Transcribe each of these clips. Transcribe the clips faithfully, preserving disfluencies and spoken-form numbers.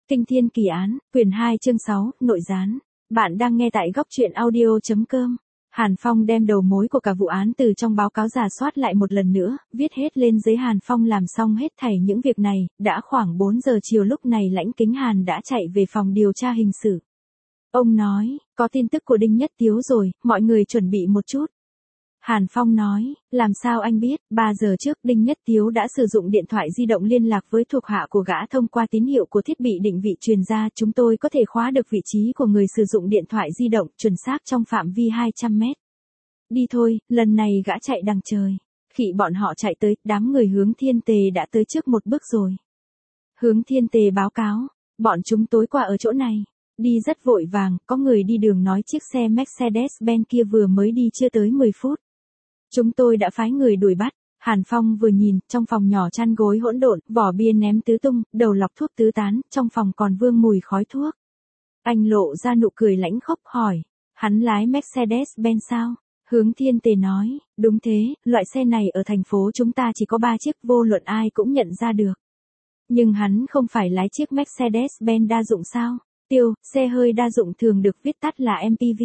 Kinh thiên kỳ án, quyển hai chương sáu, nội gián. Bạn đang nghe tại góc truyện audio.com. Hàn Phong đem đầu mối của cả vụ án từ trong báo cáo rà soát lại một lần nữa, viết hết lên giấy. Hàn Phong làm xong hết thảy những việc này, đã khoảng bốn giờ chiều lúc này Lãnh Kính Hàn đã chạy về phòng điều tra hình sự. Ông nói, có tin tức của Đinh Nhất Tiếu rồi, mọi người chuẩn bị một chút. Hàn Phong nói, làm sao anh biết, ba giờ trước Đinh Nhất Tiếu đã sử dụng điện thoại di động liên lạc với thuộc hạ của gã thông qua tín hiệu của thiết bị định vị truyền ra. Chúng tôi có thể khóa được vị trí của người sử dụng điện thoại di động chuẩn xác trong phạm vi hai trăm mét. Đi thôi, lần này gã chạy đằng trời. Khi bọn họ chạy tới, đám người Hướng Thiên Tề đã tới trước một bước rồi. Hướng Thiên Tề báo cáo, bọn chúng tối qua ở chỗ này. Đi rất vội vàng, có người đi đường nói chiếc xe Mercedes-Benz kia vừa mới đi chưa tới mười phút. Chúng tôi đã phái người đuổi bắt. Hàn Phong vừa nhìn, trong phòng nhỏ chăn gối hỗn độn, vỏ bia ném tứ tung, đầu lọc thuốc tứ tán, trong phòng còn vương mùi khói thuốc. Anh lộ ra nụ cười lãnh khốc hỏi, hắn lái Mercedes-Benz sao? Hướng Thiên Tề nói, đúng thế, loại xe này ở thành phố chúng ta chỉ có ba chiếc, vô luận ai cũng nhận ra được. Nhưng hắn không phải lái chiếc Mercedes-Benz đa dụng sao? Tiêu, xe hơi đa dụng thường được viết tắt là em pê vê.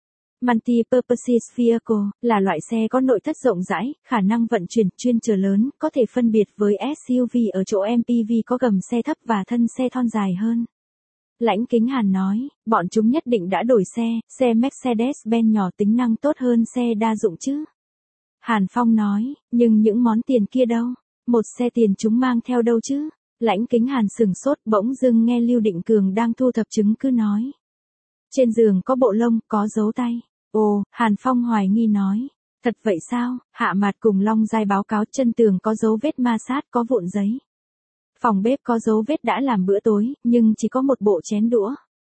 Multi-Purpose Vehicle, là loại xe có nội thất rộng rãi, khả năng vận chuyển chuyên chở lớn, có thể phân biệt với ét u vê ở chỗ em pê vê có gầm xe thấp và thân xe thon dài hơn. Lãnh Kính Hàn nói, bọn chúng nhất định đã đổi xe, xe Mercedes-Benz nhỏ tính năng tốt hơn xe đa dụng chứ. Hàn Phong nói, nhưng những món tiền kia đâu? Một xe tiền chúng mang theo đâu chứ? Lãnh Kính Hàn sừng sốt, bỗng dưng nghe Lưu Định Cường đang thu thập chứng cứ nói. Trên giường có bộ lông, có dấu tay. Ồ, Hàn Phong hoài nghi nói. Thật vậy sao? Hạ Mạt cùng Long Giai báo cáo chân tường có dấu vết ma sát, có vụn giấy. Phòng bếp có dấu vết đã làm bữa tối, nhưng chỉ có một bộ chén đũa.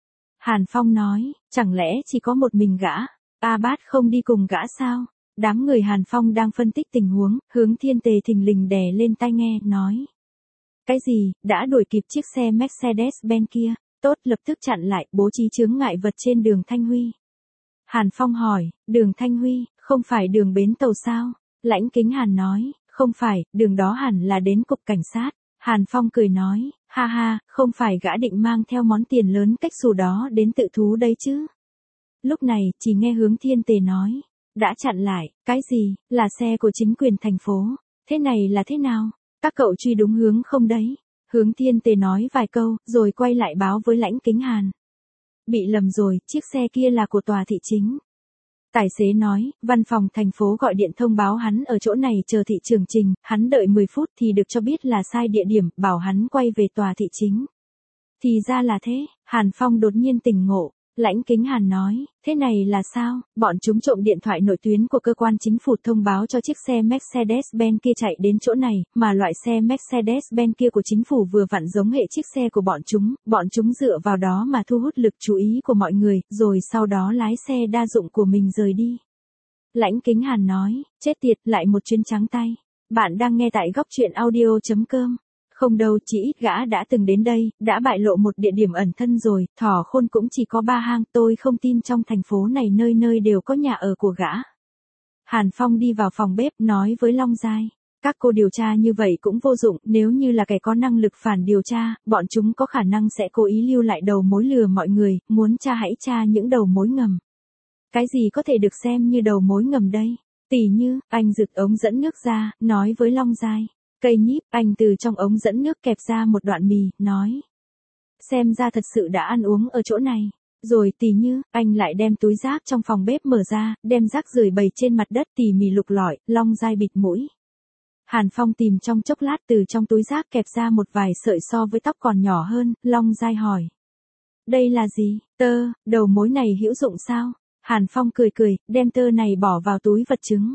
Hàn Phong nói, chẳng lẽ chỉ có một mình gã? A Bát không đi cùng gã sao? Đám người Hàn Phong đang phân tích tình huống, Hướng Thiên Tề thình lình đè lên tai nghe, nói. Cái gì, đã đuổi kịp chiếc xe Mercedes-Benz kia? Tốt, lập tức chặn lại, bố trí chướng ngại vật trên đường Thanh Huy. Hàn Phong hỏi, đường Thanh Huy, không phải đường bến tàu sao? Lãnh Kính Hàn nói, không phải, đường đó hẳn là đến cục cảnh sát. Hàn Phong cười nói, ha ha, không phải gã định mang theo món tiền lớn cách xù đó đến tự thú đấy chứ. Lúc này, chỉ nghe Hướng Thiên Tề nói, đã chặn lại, cái gì, là xe của chính quyền thành phố, thế này là thế nào? Các cậu truy đúng hướng không đấy? Hướng Thiên Tề nói vài câu, rồi quay lại báo với Lãnh Kính Hàn. Bị lầm rồi, chiếc xe kia là của tòa thị chính. Tài xế nói, văn phòng thành phố gọi điện thông báo hắn ở chỗ này chờ thị trường trình, hắn đợi mười phút thì được cho biết là sai địa điểm, bảo hắn quay về tòa thị chính. Thì ra là thế, Hàn Phong đột nhiên tỉnh ngộ. Lãnh Kính Hàn nói, thế này là sao? Bọn chúng trộm điện thoại nội tuyến của cơ quan chính phủ thông báo cho chiếc xe Mercedes-Benz kia chạy đến chỗ này, mà loại xe Mercedes-Benz kia của chính phủ vừa vặn giống hệ chiếc xe của bọn chúng, bọn chúng dựa vào đó mà thu hút lực chú ý của mọi người, rồi sau đó lái xe đa dụng của mình rời đi. Lãnh Kính Hàn nói, chết tiệt, lại một chuyến trắng tay. Bạn đang nghe tại góc truyện audio.com. Không đâu, chỉ ít gã đã từng đến đây, đã bại lộ một địa điểm ẩn thân rồi, thỏ khôn cũng chỉ có ba hang, tôi không tin trong thành phố này nơi nơi đều có nhà ở của gã. Hàn Phong đi vào phòng bếp, nói với Long Giai, các cô điều tra như vậy cũng vô dụng, nếu như là kẻ có năng lực phản điều tra, bọn chúng có khả năng sẽ cố ý lưu lại đầu mối lừa mọi người, muốn tra hãy tra những đầu mối ngầm. Cái gì có thể được xem như đầu mối ngầm đây? Tỉ như, anh rực ống dẫn nước ra, nói với Long Giai. Cây nhíp, anh từ trong ống dẫn nước kẹp ra một đoạn mì, nói. Xem ra thật sự đã ăn uống ở chỗ này. Rồi tỉ như, anh lại đem túi rác trong phòng bếp mở ra, đem rác rưởi bày trên mặt đất, tỉ mỉ lục lọi, Long Giai bịt mũi. Hàn Phong tìm trong chốc lát từ trong túi rác kẹp ra một vài sợi so với tóc còn nhỏ hơn, Long Giai hỏi. Đây là gì? Tơ, đầu mối này hữu dụng sao? Hàn Phong cười cười, đem tơ này bỏ vào túi vật chứng.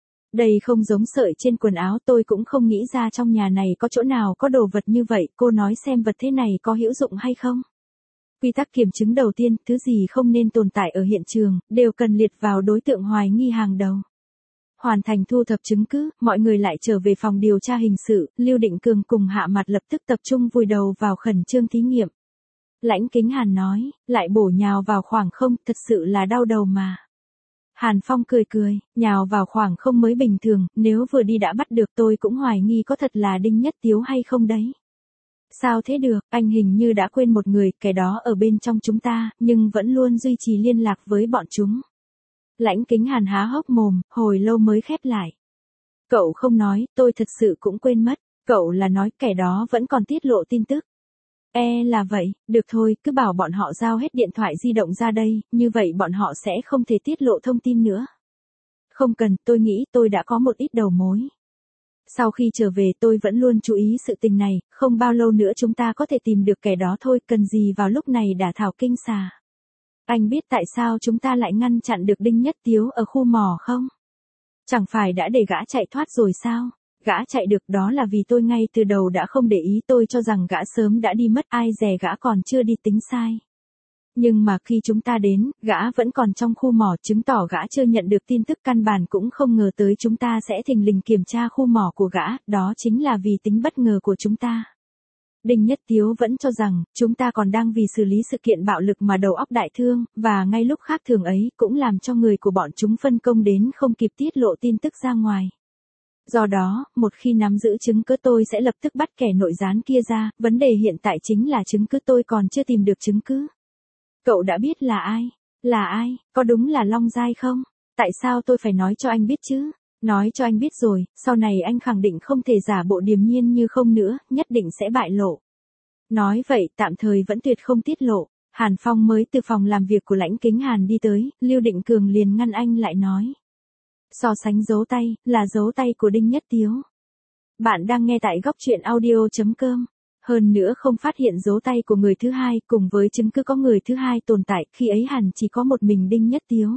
Đây không giống sợi trên quần áo, tôi cũng không nghĩ ra trong nhà này có chỗ nào có đồ vật như vậy, cô nói xem vật thế này có hữu dụng hay không? Quy tắc kiểm chứng đầu tiên, thứ gì không nên tồn tại ở hiện trường, đều cần liệt vào đối tượng hoài nghi hàng đầu. Hoàn thành thu thập chứng cứ, mọi người lại trở về phòng điều tra hình sự, Lưu Định Cường cùng Hạ Mạt lập tức tập trung vùi đầu vào khẩn trương thí nghiệm. Lãnh Kính Hàn nói, lại bổ nhào vào khoảng không, thật sự là đau đầu mà. Hàn Phong cười cười, nhào vào khoảng không mới bình thường, nếu vừa đi đã bắt được tôi cũng hoài nghi có thật là Đinh Nhất Tiếu hay không đấy. Sao thế được, anh hình như đã quên một người, kẻ đó ở bên trong chúng ta, nhưng vẫn luôn duy trì liên lạc với bọn chúng. Lãnh Kính Hàn há hốc mồm, hồi lâu mới khép lại. Cậu không nói, tôi thật sự cũng quên mất, cậu là nói kẻ đó vẫn còn tiết lộ tin tức. E là vậy, được thôi, cứ bảo bọn họ giao hết điện thoại di động ra đây, như vậy bọn họ sẽ không thể tiết lộ thông tin nữa. Không cần, tôi nghĩ tôi đã có một ít đầu mối. Sau khi trở về tôi vẫn luôn chú ý sự tình này, không bao lâu nữa chúng ta có thể tìm được kẻ đó thôi, cần gì vào lúc này đả thảo kinh xà. Anh biết tại sao chúng ta lại ngăn chặn được Đinh Nhất Tiếu ở khu mỏ không? Chẳng phải đã để gã chạy thoát rồi sao? Gã chạy được đó là vì tôi ngay từ đầu đã không để ý, tôi cho rằng gã sớm đã đi mất, ai dè gã còn chưa đi tính sai. Nhưng mà khi chúng ta đến, gã vẫn còn trong khu mỏ, chứng tỏ gã chưa nhận được tin tức, căn bản cũng không ngờ tới chúng ta sẽ thình lình kiểm tra khu mỏ của gã, đó chính là vì tính bất ngờ của chúng ta. Đinh Nhất Tiếu vẫn cho rằng, chúng ta còn đang vì xử lý sự kiện bạo lực mà đầu óc đại thương, và ngay lúc khác thường ấy, cũng làm cho người của bọn chúng phân công đến không kịp tiết lộ tin tức ra ngoài. Do đó, một khi nắm giữ chứng cứ tôi sẽ lập tức bắt kẻ nội gián kia ra, vấn đề hiện tại chính là chứng cứ tôi còn chưa tìm được chứng cứ. Cậu đã biết là ai? Là ai? Có đúng là Long Giai không? Tại sao tôi phải nói cho anh biết chứ? Nói cho anh biết rồi, sau này anh khẳng định không thể giả bộ điềm nhiên như không nữa, nhất định sẽ bại lộ. Nói vậy, tạm thời vẫn tuyệt không tiết lộ. Hàn Phong mới từ phòng làm việc của Lãnh Kính Hàn đi tới, Lưu Định Cường liền ngăn anh lại nói. So sánh dấu tay, là dấu tay của Đinh Nhất Tiếu. Bạn đang nghe tại góc truyện audio chấm com. Hơn nữa không phát hiện dấu tay của người thứ hai, cùng với chứng cứ có người thứ hai tồn tại, khi ấy hẳn chỉ có một mình Đinh Nhất Tiếu.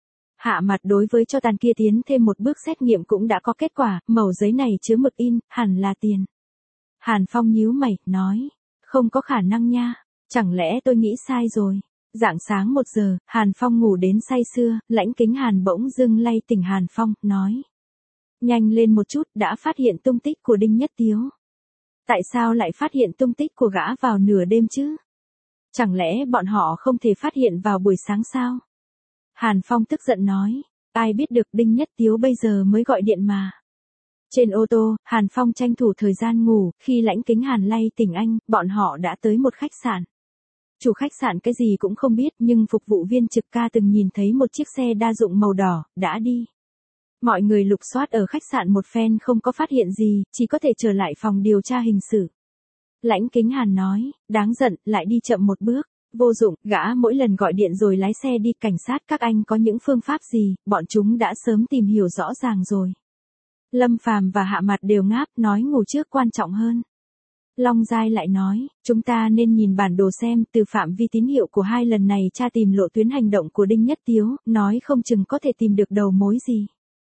Hạ mặt đối với cho tàn kia tiến thêm một bước xét nghiệm cũng đã có kết quả, mẩu giấy này chứa mực in, hẳn là tiền. Hàn Phong nhíu mày, nói, không có khả năng nha, chẳng lẽ tôi nghĩ sai rồi. Rạng sáng một giờ, Hàn Phong ngủ đến say sưa, Lãnh Kính Hàn bỗng dưng lay tỉnh Hàn Phong, nói. Nhanh lên một chút, đã phát hiện tung tích của Đinh Nhất Tiếu. Tại sao lại phát hiện tung tích của gã vào nửa đêm chứ? Chẳng lẽ bọn họ không thể phát hiện vào buổi sáng sao? Hàn Phong tức giận nói, ai biết được, Đinh Nhất Tiếu bây giờ mới gọi điện mà. Trên ô tô, Hàn Phong tranh thủ thời gian ngủ, khi Lãnh Kính Hàn lay tỉnh anh, bọn họ đã tới một khách sạn. Chủ khách sạn cái gì cũng không biết, nhưng phục vụ viên trực ca từng nhìn thấy một chiếc xe đa dụng màu đỏ, đã đi. Mọi người lục soát ở khách sạn một phen không có phát hiện gì, chỉ có thể trở lại phòng điều tra hình sự. Lãnh Kính Hàn nói, đáng giận, lại đi chậm một bước. Vô dụng, gã mỗi lần gọi điện rồi lái xe đi, cảnh sát các anh có những phương pháp gì, bọn chúng đã sớm tìm hiểu rõ ràng rồi. Lâm Phàm và Hạ Mặt đều ngáp, nói ngủ trước quan trọng hơn. Long Giai lại nói, chúng ta nên nhìn bản đồ xem, từ phạm vi tín hiệu của hai lần này tra tìm lộ tuyến hành động của Đinh Nhất Tiếu, nói không chừng có thể tìm được đầu mối gì.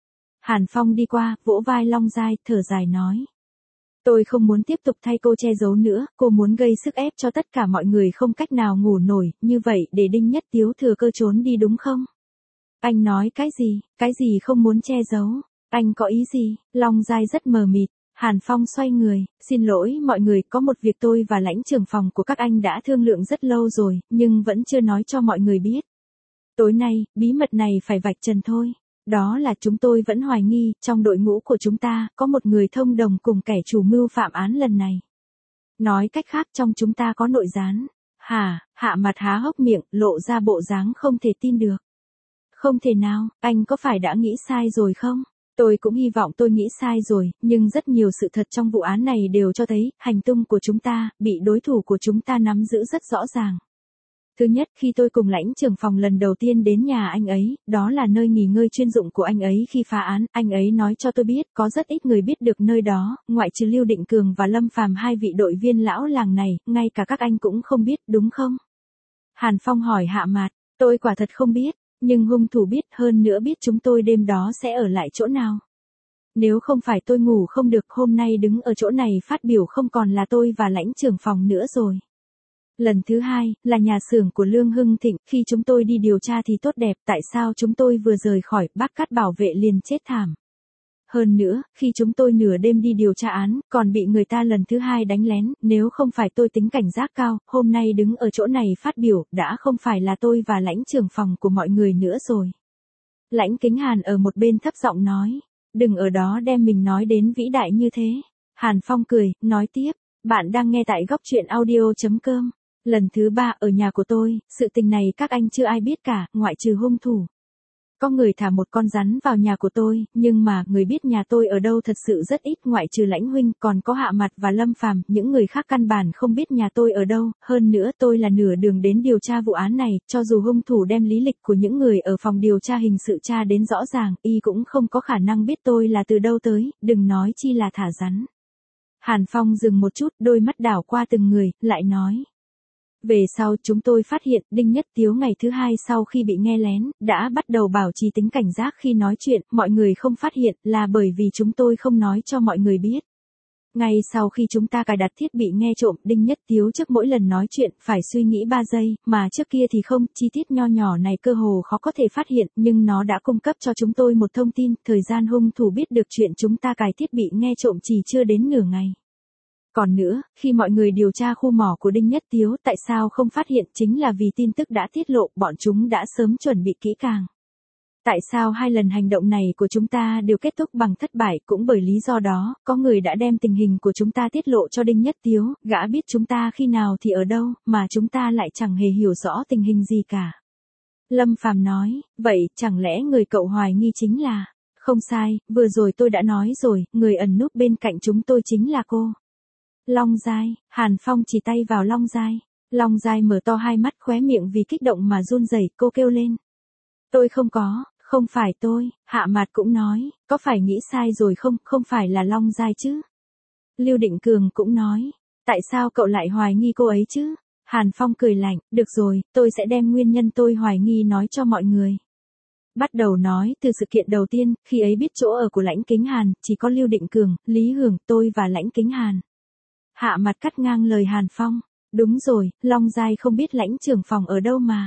Hàn Phong đi qua, vỗ vai Long Giai, thở dài nói. Tôi không muốn tiếp tục thay cô che giấu nữa, cô muốn gây sức ép cho tất cả mọi người không cách nào ngủ nổi, như vậy để Đinh Nhất Tiếu thừa cơ trốn đi đúng không? Anh nói cái gì, cái gì không muốn che giấu, anh có ý gì? Long Giai rất mờ mịt. Hàn Phong xoay người, xin lỗi mọi người, có một việc tôi và lãnh trưởng phòng của các anh đã thương lượng rất lâu rồi, nhưng vẫn chưa nói cho mọi người biết. Tối nay, bí mật này phải vạch trần thôi. Đó là chúng tôi vẫn hoài nghi, trong đội ngũ của chúng ta, có một người thông đồng cùng kẻ chủ mưu phạm án lần này. Nói cách khác trong chúng ta có nội gián. Hả, Hạ Mặt há hốc miệng, lộ ra bộ dáng không thể tin được. Không thể nào, anh có phải đã nghĩ sai rồi không? Tôi cũng hy vọng tôi nghĩ sai rồi, nhưng rất nhiều sự thật trong vụ án này đều cho thấy, hành tung của chúng ta, bị đối thủ của chúng ta nắm giữ rất rõ ràng. Thứ nhất, khi tôi cùng lãnh trưởng phòng lần đầu tiên đến nhà anh ấy, đó là nơi nghỉ ngơi chuyên dụng của anh ấy khi phá án, anh ấy nói cho tôi biết, có rất ít người biết được nơi đó, ngoại trừ Lưu Định Cường và Lâm Phàm, hai vị đội viên lão làng này, ngay cả các anh cũng không biết, đúng không? Hàn Phong hỏi Hạ Mạt, tôi quả thật không biết. Nhưng hung thủ biết, hơn nữa biết chúng tôi đêm đó sẽ ở lại chỗ nào. Nếu không phải tôi ngủ không được, hôm nay đứng ở chỗ này phát biểu không còn là tôi và lãnh trưởng phòng nữa rồi. Lần thứ hai, là nhà xưởng của Lương Hưng Thịnh, khi chúng tôi đi điều tra thì tốt đẹp, tại sao chúng tôi vừa rời khỏi, bác Cát bảo vệ liền chết thảm. Hơn nữa, khi chúng tôi nửa đêm đi điều tra án, còn bị người ta lần thứ hai đánh lén, nếu không phải tôi tính cảnh giác cao, hôm nay đứng ở chỗ này phát biểu, đã không phải là tôi và lãnh trưởng phòng của mọi người nữa rồi. Lãnh Kính Hàn ở một bên thấp giọng nói, đừng ở đó đem mình nói đến vĩ đại như thế. Hàn Phong cười, nói tiếp, Bạn đang nghe tại góc truyện audio.com. Lần thứ ba ở nhà của tôi, sự tình này các anh chưa ai biết cả, ngoại trừ hung thủ. Có người thả một con rắn vào nhà của tôi, nhưng mà người biết nhà tôi ở đâu thật sự rất ít, ngoại trừ Lãnh huynh, còn có Hạ Mặt và Lâm Phàm, những người khác căn bản không biết nhà tôi ở đâu, hơn nữa tôi là nửa đường đến điều tra vụ án này, cho dù hung thủ đem lý lịch của những người ở phòng điều tra hình sự tra đến rõ ràng, y cũng không có khả năng biết tôi là từ đâu tới, đừng nói chi là thả rắn. Hàn Phong dừng một chút, đôi mắt đảo qua từng người, lại nói. Về sau chúng tôi phát hiện Đinh Nhất Tiếu ngày thứ hai sau khi bị nghe lén, đã bắt đầu bảo trì tính cảnh giác khi nói chuyện, mọi người không phát hiện là bởi vì chúng tôi không nói cho mọi người biết. Ngay sau khi chúng ta cài đặt thiết bị nghe trộm, Đinh Nhất Tiếu trước mỗi lần nói chuyện phải suy nghĩ ba giây, mà trước kia thì không, chi tiết nho nhỏ này cơ hồ khó có thể phát hiện, nhưng nó đã cung cấp cho chúng tôi một thông tin, thời gian hung thủ biết được chuyện chúng ta cài thiết bị nghe trộm chỉ chưa đến nửa ngày. Còn nữa, khi mọi người điều tra khu mỏ của Đinh Nhất Tiếu, tại sao không phát hiện, chính là vì tin tức đã tiết lộ, bọn chúng đã sớm chuẩn bị kỹ càng. Tại sao hai lần hành động này của chúng ta đều kết thúc bằng thất bại, cũng bởi lý do đó, có người đã đem tình hình của chúng ta tiết lộ cho Đinh Nhất Tiếu, gã biết chúng ta khi nào thì ở đâu, mà chúng ta lại chẳng hề hiểu rõ tình hình gì cả. Lâm Phàm nói, vậy, chẳng lẽ người cậu hoài nghi chính là... Không sai, vừa rồi tôi đã nói rồi, người ẩn núp bên cạnh chúng tôi chính là cô. Long Giai, Hàn Phong chỉ tay vào Long Giai. Long Giai mở to hai mắt, khóe miệng vì kích động mà run rẩy, cô kêu lên. Tôi không có, không phải tôi. Hạ Mạt cũng nói, có phải nghĩ sai rồi không, không phải là Long Giai chứ. Lưu Định Cường cũng nói, tại sao cậu lại hoài nghi cô ấy chứ? Hàn Phong cười lạnh, được rồi, tôi sẽ đem nguyên nhân tôi hoài nghi nói cho mọi người. Bắt đầu nói từ sự kiện đầu tiên, khi ấy biết chỗ ở của Lãnh Kính Hàn, chỉ có Lưu Định Cường, Lý Hưởng, tôi và Lãnh Kính Hàn. Hạ Mặt cắt ngang lời Hàn Phong. Đúng rồi, Long Giai không biết Lãnh trưởng phòng ở đâu mà.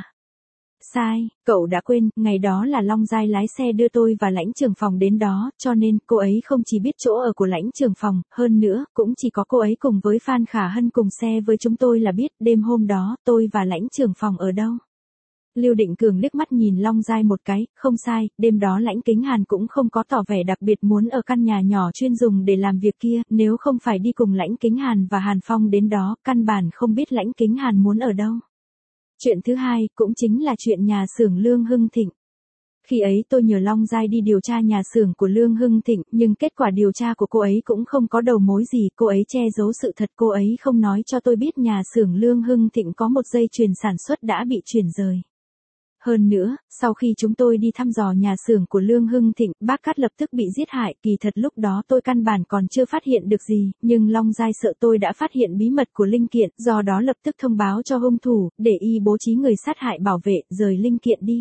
Sai, cậu đã quên, ngày đó là Long Giai lái xe đưa tôi và Lãnh trưởng phòng đến đó, cho nên cô ấy không chỉ biết chỗ ở của Lãnh trưởng phòng, hơn nữa, cũng chỉ có cô ấy cùng với Phan Khả Hân cùng xe với chúng tôi là biết, đêm hôm đó, tôi và Lãnh trưởng phòng ở đâu. Lưu Định Cường liếc mắt nhìn Long Giai một cái, không sai, đêm đó Lãnh Kính Hàn cũng không có tỏ vẻ đặc biệt muốn ở căn nhà nhỏ chuyên dùng để làm việc kia, nếu không phải đi cùng Lãnh Kính Hàn và Hàn Phong đến đó, căn bản không biết Lãnh Kính Hàn muốn ở đâu. Chuyện thứ hai, cũng chính là chuyện nhà xưởng Lương Hưng Thịnh. Khi ấy tôi nhờ Long Giai đi điều tra nhà xưởng của Lương Hưng Thịnh, nhưng kết quả điều tra của cô ấy cũng không có đầu mối gì, cô ấy che giấu sự thật, cô ấy không nói cho tôi biết nhà xưởng Lương Hưng Thịnh có một dây chuyền sản xuất đã bị chuyển rời. Hơn nữa, sau khi chúng tôi đi thăm dò nhà xưởng của Lương Hưng Thịnh, bác Cát lập tức bị giết hại, kỳ thật lúc đó tôi căn bản còn chưa phát hiện được gì, nhưng Long Giai sợ tôi đã phát hiện bí mật của linh kiện, do đó lập tức thông báo cho hung thủ, để y bố trí người sát hại bảo vệ, rời linh kiện đi.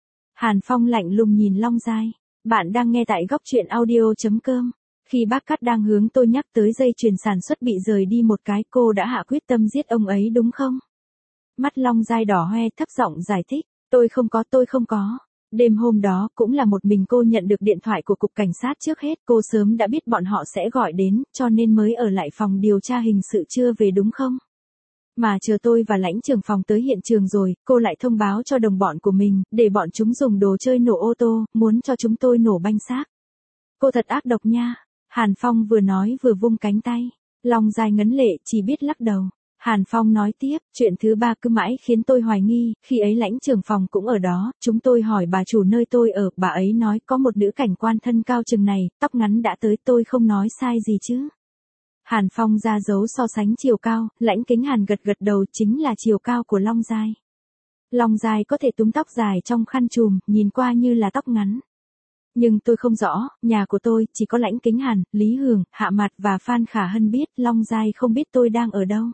Hàn Phong lạnh lùng nhìn Long Giai. Bạn đang nghe tại góc truyện audio.com. Khi bác Cát đang hướng tôi nhắc tới dây chuyền sản xuất bị rời đi một cái, cô đã hạ quyết tâm giết ông ấy đúng không? Mắt Long Giai đỏ hoe, thấp giọng giải thích. Tôi không có, tôi không có. Đêm hôm đó cũng là một mình cô nhận được điện thoại của cục cảnh sát trước hết, cô sớm đã biết bọn họ sẽ gọi đến, cho nên mới ở lại phòng điều tra hình sự chưa về đúng không? Mà chờ tôi và Lãnh trưởng phòng tới hiện trường rồi, cô lại thông báo cho đồng bọn của mình, để bọn chúng dùng đồ chơi nổ ô tô, muốn cho chúng tôi nổ banh xác. Cô thật ác độc nha. Hàn Phong vừa nói vừa vung cánh tay. Long Giai ngấn lệ, chỉ biết lắc đầu. Hàn Phong nói tiếp, chuyện thứ ba cứ mãi khiến tôi hoài nghi, khi ấy Lãnh trưởng phòng cũng ở đó, chúng tôi hỏi bà chủ nơi tôi ở, bà ấy nói có một nữ cảnh quan thân cao chừng này, tóc ngắn đã tới, tôi không nói sai gì chứ. Hàn Phong ra dấu so sánh chiều cao, Lãnh Kính Hàn gật gật đầu, chính là chiều cao của Long Giai. Long Giai có thể túm tóc dài trong khăn trùm, nhìn qua như là tóc ngắn. Nhưng tôi không rõ, nhà của tôi chỉ có Lãnh Kính Hàn, Lý Hưởng, Hạ Mặt và Phan Khả Hân biết, Long Giai không biết tôi đang ở đâu.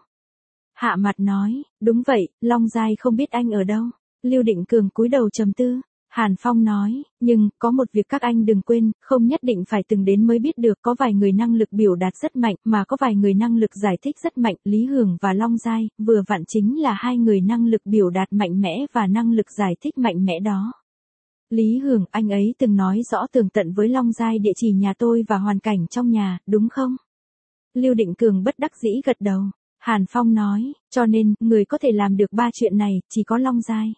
Hạ Mặt nói, đúng vậy, Long Giai không biết anh ở đâu. Lưu Định Cường cúi đầu trầm tư. Hàn Phong nói, nhưng, có một việc các anh đừng quên, không nhất định phải từng đến mới biết được, có vài người năng lực biểu đạt rất mạnh, mà có vài người năng lực giải thích rất mạnh, Lý Hưởng và Long Giai, vừa vặn chính là hai người năng lực biểu đạt mạnh mẽ và năng lực giải thích mạnh mẽ đó. Lý Hưởng, anh ấy từng nói rõ tường tận với Long Giai địa chỉ nhà tôi và hoàn cảnh trong nhà, đúng không? Lưu Định Cường bất đắc dĩ gật đầu. Hàn Phong nói, cho nên, người có thể làm được ba chuyện này, chỉ có Long Giai.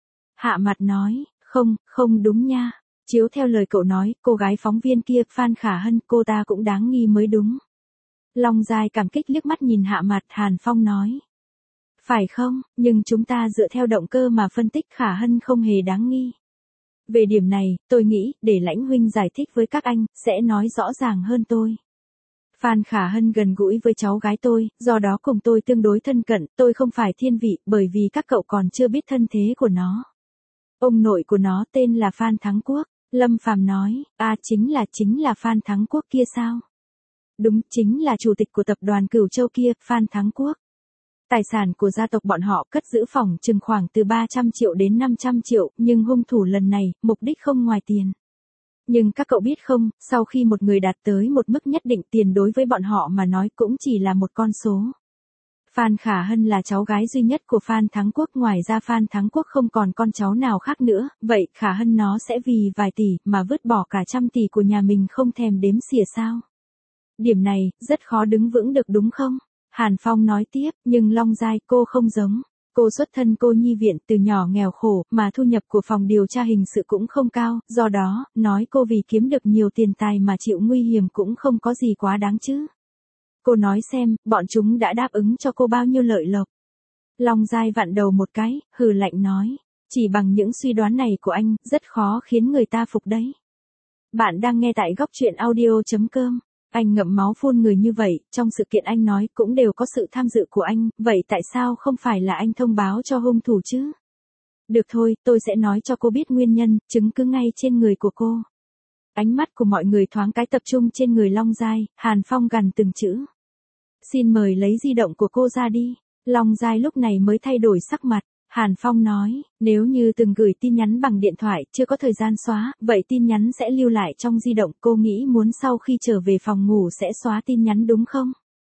Hạ Mặt nói, không, không đúng nha. Chiếu theo lời cậu nói, cô gái phóng viên kia, Phan Khả Hân, cô ta cũng đáng nghi mới đúng. Long Giai cảm kích liếc mắt nhìn Hạ Mặt, Hàn Phong nói. Phải không, nhưng chúng ta dựa theo động cơ mà phân tích Khả Hân không hề đáng nghi. Về điểm này, tôi nghĩ, để Lãnh huynh giải thích với các anh, sẽ nói rõ ràng hơn tôi. Phan Khả Hân gần gũi với cháu gái tôi, do đó cùng tôi tương đối thân cận, tôi không phải thiên vị, bởi vì các cậu còn chưa biết thân thế của nó. Ông nội của nó tên là Phan Thắng Quốc, Lâm Phàm nói, à chính là chính là Phan Thắng Quốc kia sao? Đúng, chính là chủ tịch của tập đoàn Cửu Châu kia, Phan Thắng Quốc. Tài sản của gia tộc bọn họ cất giữ phòng chừng khoảng từ ba trăm triệu đến năm trăm triệu, nhưng hung thủ lần này, mục đích không ngoài tiền. Nhưng các cậu biết không, sau khi một người đạt tới một mức nhất định, tiền đối với bọn họ mà nói cũng chỉ là một con số. Phan Khả Hân là cháu gái duy nhất của Phan Thắng Quốc, ngoài ra Phan Thắng Quốc không còn con cháu nào khác nữa, vậy Khả Hân nó sẽ vì vài tỷ mà vứt bỏ cả trăm tỷ của nhà mình không thèm đếm xỉa sao? Điểm này, rất khó đứng vững được đúng không? Hàn Phong nói tiếp, nhưng Long Giai cô không giống. Cô xuất thân cô nhi viện, từ nhỏ nghèo khổ, mà thu nhập của phòng điều tra hình sự cũng không cao, do đó, nói cô vì kiếm được nhiều tiền tài mà chịu nguy hiểm cũng không có gì quá đáng chứ. Cô nói xem, bọn chúng đã đáp ứng cho cô bao nhiêu lợi lộc. Long Giai vặn đầu một cái, hừ lạnh nói, chỉ bằng những suy đoán này của anh, rất khó khiến người ta phục đấy. Bạn đang nghe tại góc truyện audio chấm com. Anh ngậm máu phun người như vậy, trong sự kiện anh nói cũng đều có sự tham dự của anh, vậy tại sao không phải là anh thông báo cho hung thủ chứ? Được thôi, tôi sẽ nói cho cô biết nguyên nhân, chứng cứ ngay trên người của cô. Ánh mắt của mọi người thoáng cái tập trung trên người Long Giai, Hàn Phong gằn từng chữ. Xin mời lấy di động của cô ra đi. Long Giai lúc này mới thay đổi sắc mặt. Hàn Phong nói, nếu như từng gửi tin nhắn bằng điện thoại chưa có thời gian xóa, vậy tin nhắn sẽ lưu lại trong di động, cô nghĩ muốn sau khi trở về phòng ngủ sẽ xóa tin nhắn đúng không?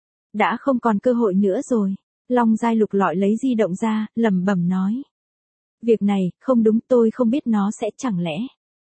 Đã không còn cơ hội nữa rồi. Long Giai lục lọi lấy di động ra, lẩm bẩm nói. Việc này, không đúng, tôi không biết nó sẽ chẳng lẽ.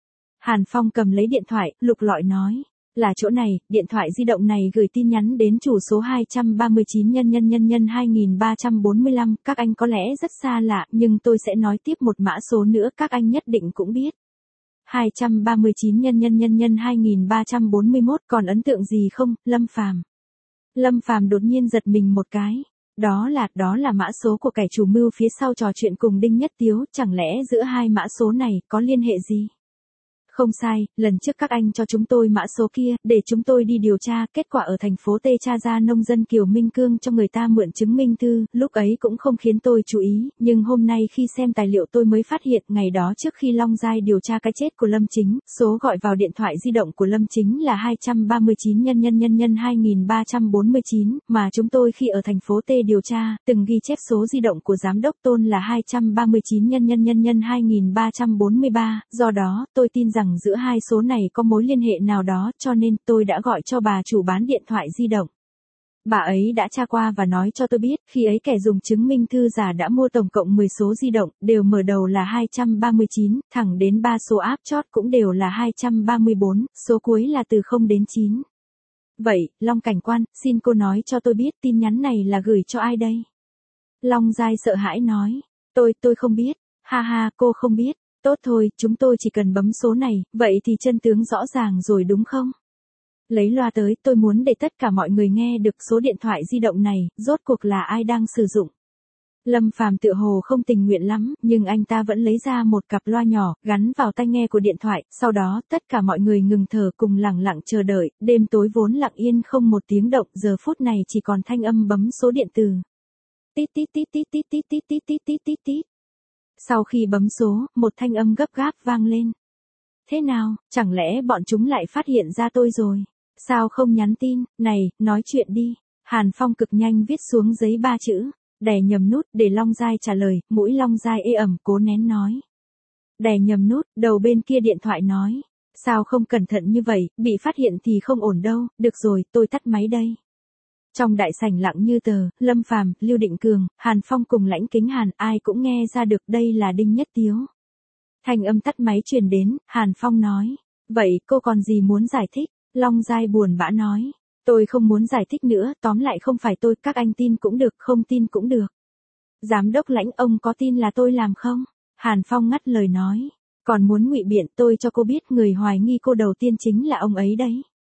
Hàn Phong cầm lấy điện thoại, lục lọi nói. Là chỗ này, điện thoại di động này gửi tin nhắn đến chủ số hai trăm ba mươi chín nhân nhân nhân nhân hai nghìn ba trăm bốn mươi lăm, các anh có lẽ rất xa lạ, nhưng tôi sẽ nói tiếp một mã số nữa các anh nhất định cũng biết. hai trăm ba mươi chín nhân nhân nhân nhân hai nghìn ba trăm bốn mươi mốt, còn ấn tượng gì không, Lâm Phàm? Lâm Phàm đột nhiên giật mình một cái. Đó là, đó là mã số của kẻ chủ mưu phía sau trò chuyện cùng Đinh Nhất Tiếu, chẳng lẽ giữa hai mã số này có liên hệ gì? Không sai, lần trước các anh cho chúng tôi mã số kia, để chúng tôi đi điều tra, kết quả ở thành phố T tra ra nông dân Kiều Minh Cương cho người ta mượn chứng minh thư, lúc ấy cũng không khiến tôi chú ý, nhưng hôm nay khi xem tài liệu tôi mới phát hiện, ngày đó trước khi Long Giai điều tra cái chết của Lâm Chính, số gọi vào điện thoại di động của Lâm Chính là hai trăm ba mươi chín nhân nhân nhân nhân hai nghìn ba trăm bốn mươi chín, mà chúng tôi khi ở thành phố T điều tra, từng ghi chép số di động của giám đốc Tôn là hai trăm ba mươi chín nhân nhân nhân nhân hai nghìn ba trăm bốn mươi ba, do đó, tôi tin rằng giữa hai số này có mối liên hệ nào đó, cho nên tôi đã gọi cho bà chủ bán điện thoại di động. Bà ấy đã tra qua và nói cho tôi biết, khi ấy kẻ dùng chứng minh thư giả đã mua tổng cộng mười số di động, đều mở đầu là hai trăm ba mươi chín, thẳng đến ba số áp chót cũng đều là hai trăm ba mươi bốn, số cuối là từ không đến chín. Vậy, Long cảnh quan, xin cô nói cho tôi biết tin nhắn này là gửi cho ai đây? Long Giai sợ hãi nói, tôi, tôi không biết, ha ha, cô không biết. Tốt thôi, chúng tôi chỉ cần bấm số này, vậy thì chân tướng rõ ràng rồi đúng không? Lấy loa tới, tôi muốn để tất cả mọi người nghe được số điện thoại di động này, rốt cuộc là ai đang sử dụng. Lâm Phàm tựa hồ không tình nguyện lắm, nhưng anh ta vẫn lấy ra một cặp loa nhỏ, gắn vào tai nghe của điện thoại, sau đó tất cả mọi người ngừng thở cùng lặng lặng chờ đợi, đêm tối vốn lặng yên không một tiếng động, giờ phút này chỉ còn thanh âm bấm số điện từ. Tít tít tít tít tít tít tít tít tít tít tít tít. Sau khi bấm số, một thanh âm gấp gáp vang lên. Thế nào, chẳng lẽ bọn chúng lại phát hiện ra tôi rồi? Sao không nhắn tin, này, nói chuyện đi. Hàn Phong cực nhanh viết xuống giấy ba chữ. Đè nhầm nút, để Long Giai trả lời, mũi Long Giai ê ẩm cố nén nói. Đè nhầm nút, đầu bên kia điện thoại nói. Sao không cẩn thận như vậy, bị phát hiện thì không ổn đâu, được rồi, tôi tắt máy đây. Trong đại sảnh lặng như tờ, Lâm Phàm, Lưu Định Cường, Hàn Phong cùng Lãnh Kính Hàn, ai cũng nghe ra được đây là Đinh Nhất Tiếu. Thanh âm tắt máy truyền đến, Hàn Phong nói. Vậy cô còn gì muốn giải thích? Long Giai buồn bã nói. Tôi không muốn giải thích nữa, tóm lại không phải tôi, các anh tin cũng được, không tin cũng được. Giám đốc Lãnh, ông có tin là tôi làm không? Hàn Phong ngắt lời nói. Còn muốn ngụy biện, tôi cho cô biết người hoài nghi cô đầu tiên chính là ông ấy đấy.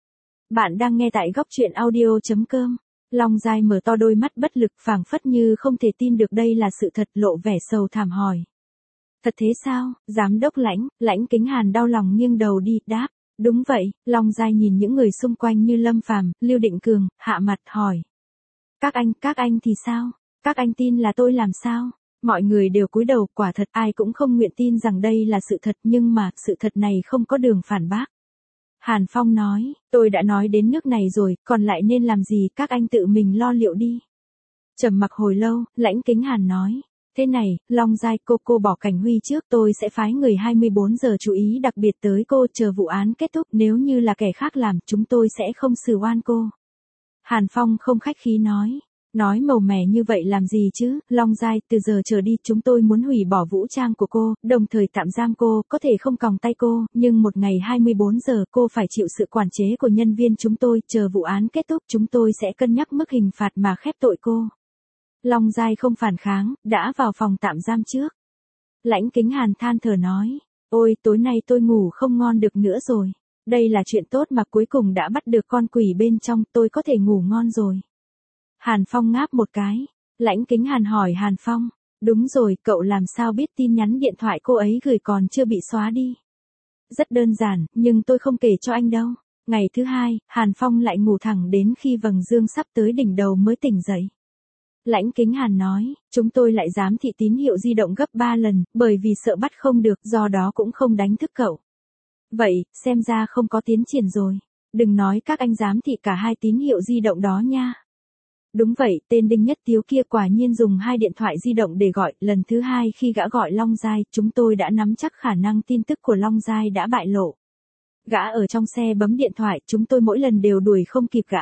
Bạn đang nghe tại góc truyện audio chấm com. Long Giai mở to đôi mắt bất lực phảng phất như không thể tin được đây là sự thật, lộ vẻ sầu thảm hỏi. Thật thế sao? Giám đốc Lãnh, Lãnh Kính Hàn đau lòng nghiêng đầu đi, đáp. Đúng vậy. Long Giai nhìn những người xung quanh như Lâm Phàm, Lưu Định Cường, hạ mặt hỏi. Các anh, các anh thì sao? Các anh tin là tôi làm sao? Mọi người đều cúi đầu, quả thật ai cũng không nguyện tin rằng đây là sự thật, nhưng mà sự thật này không có đường phản bác. Hàn Phong nói, tôi đã nói đến nước này rồi, còn lại nên làm gì các anh tự mình lo liệu đi. Trầm mặc hồi lâu, Lãnh Kính Hàn nói, thế này, Long Giai, cô cô bỏ Cảnh Huy trước, tôi sẽ phái người hai mươi bốn giờ chú ý đặc biệt tới cô, chờ vụ án kết thúc, nếu như là kẻ khác làm, chúng tôi sẽ không xử oan cô. Hàn Phong không khách khí nói. Nói màu mè như vậy làm gì chứ, Long Giai, từ giờ trở đi chúng tôi muốn hủy bỏ vũ trang của cô, đồng thời tạm giam cô, có thể không còng tay cô, nhưng một ngày hai mươi bốn giờ cô phải chịu sự quản chế của nhân viên chúng tôi, chờ vụ án kết thúc chúng tôi sẽ cân nhắc mức hình phạt mà khép tội cô. Long Giai không phản kháng, đã vào phòng tạm giam trước. Lãnh Kính Hàn than thở nói, ôi tối nay tôi ngủ không ngon được nữa rồi, đây là chuyện tốt mà cuối cùng đã bắt được con quỷ bên trong, tôi có thể ngủ ngon rồi. Hàn Phong ngáp một cái. Lãnh Kính Hàn hỏi Hàn Phong. Đúng rồi, cậu làm sao biết tin nhắn điện thoại cô ấy gửi còn chưa bị xóa đi? Rất đơn giản, nhưng tôi không kể cho anh đâu. Ngày thứ hai, Hàn Phong lại ngủ thẳng đến khi vầng dương sắp tới đỉnh đầu mới tỉnh dậy. Lãnh Kính Hàn nói, chúng tôi lại giám thị tín hiệu di động gấp ba lần, bởi vì sợ bắt không được, do đó cũng không đánh thức cậu. Vậy, xem ra không có tiến triển rồi. Đừng nói các anh giám thị cả hai tín hiệu di động đó nha. Đúng vậy, tên Đinh Nhất Tiếu kia quả nhiên dùng hai điện thoại di động để gọi, lần thứ hai khi gã gọi Long Giai, chúng tôi đã nắm chắc khả năng tin tức của Long Giai đã bại lộ. Gã ở trong xe bấm điện thoại, chúng tôi mỗi lần đều đuổi không kịp gã.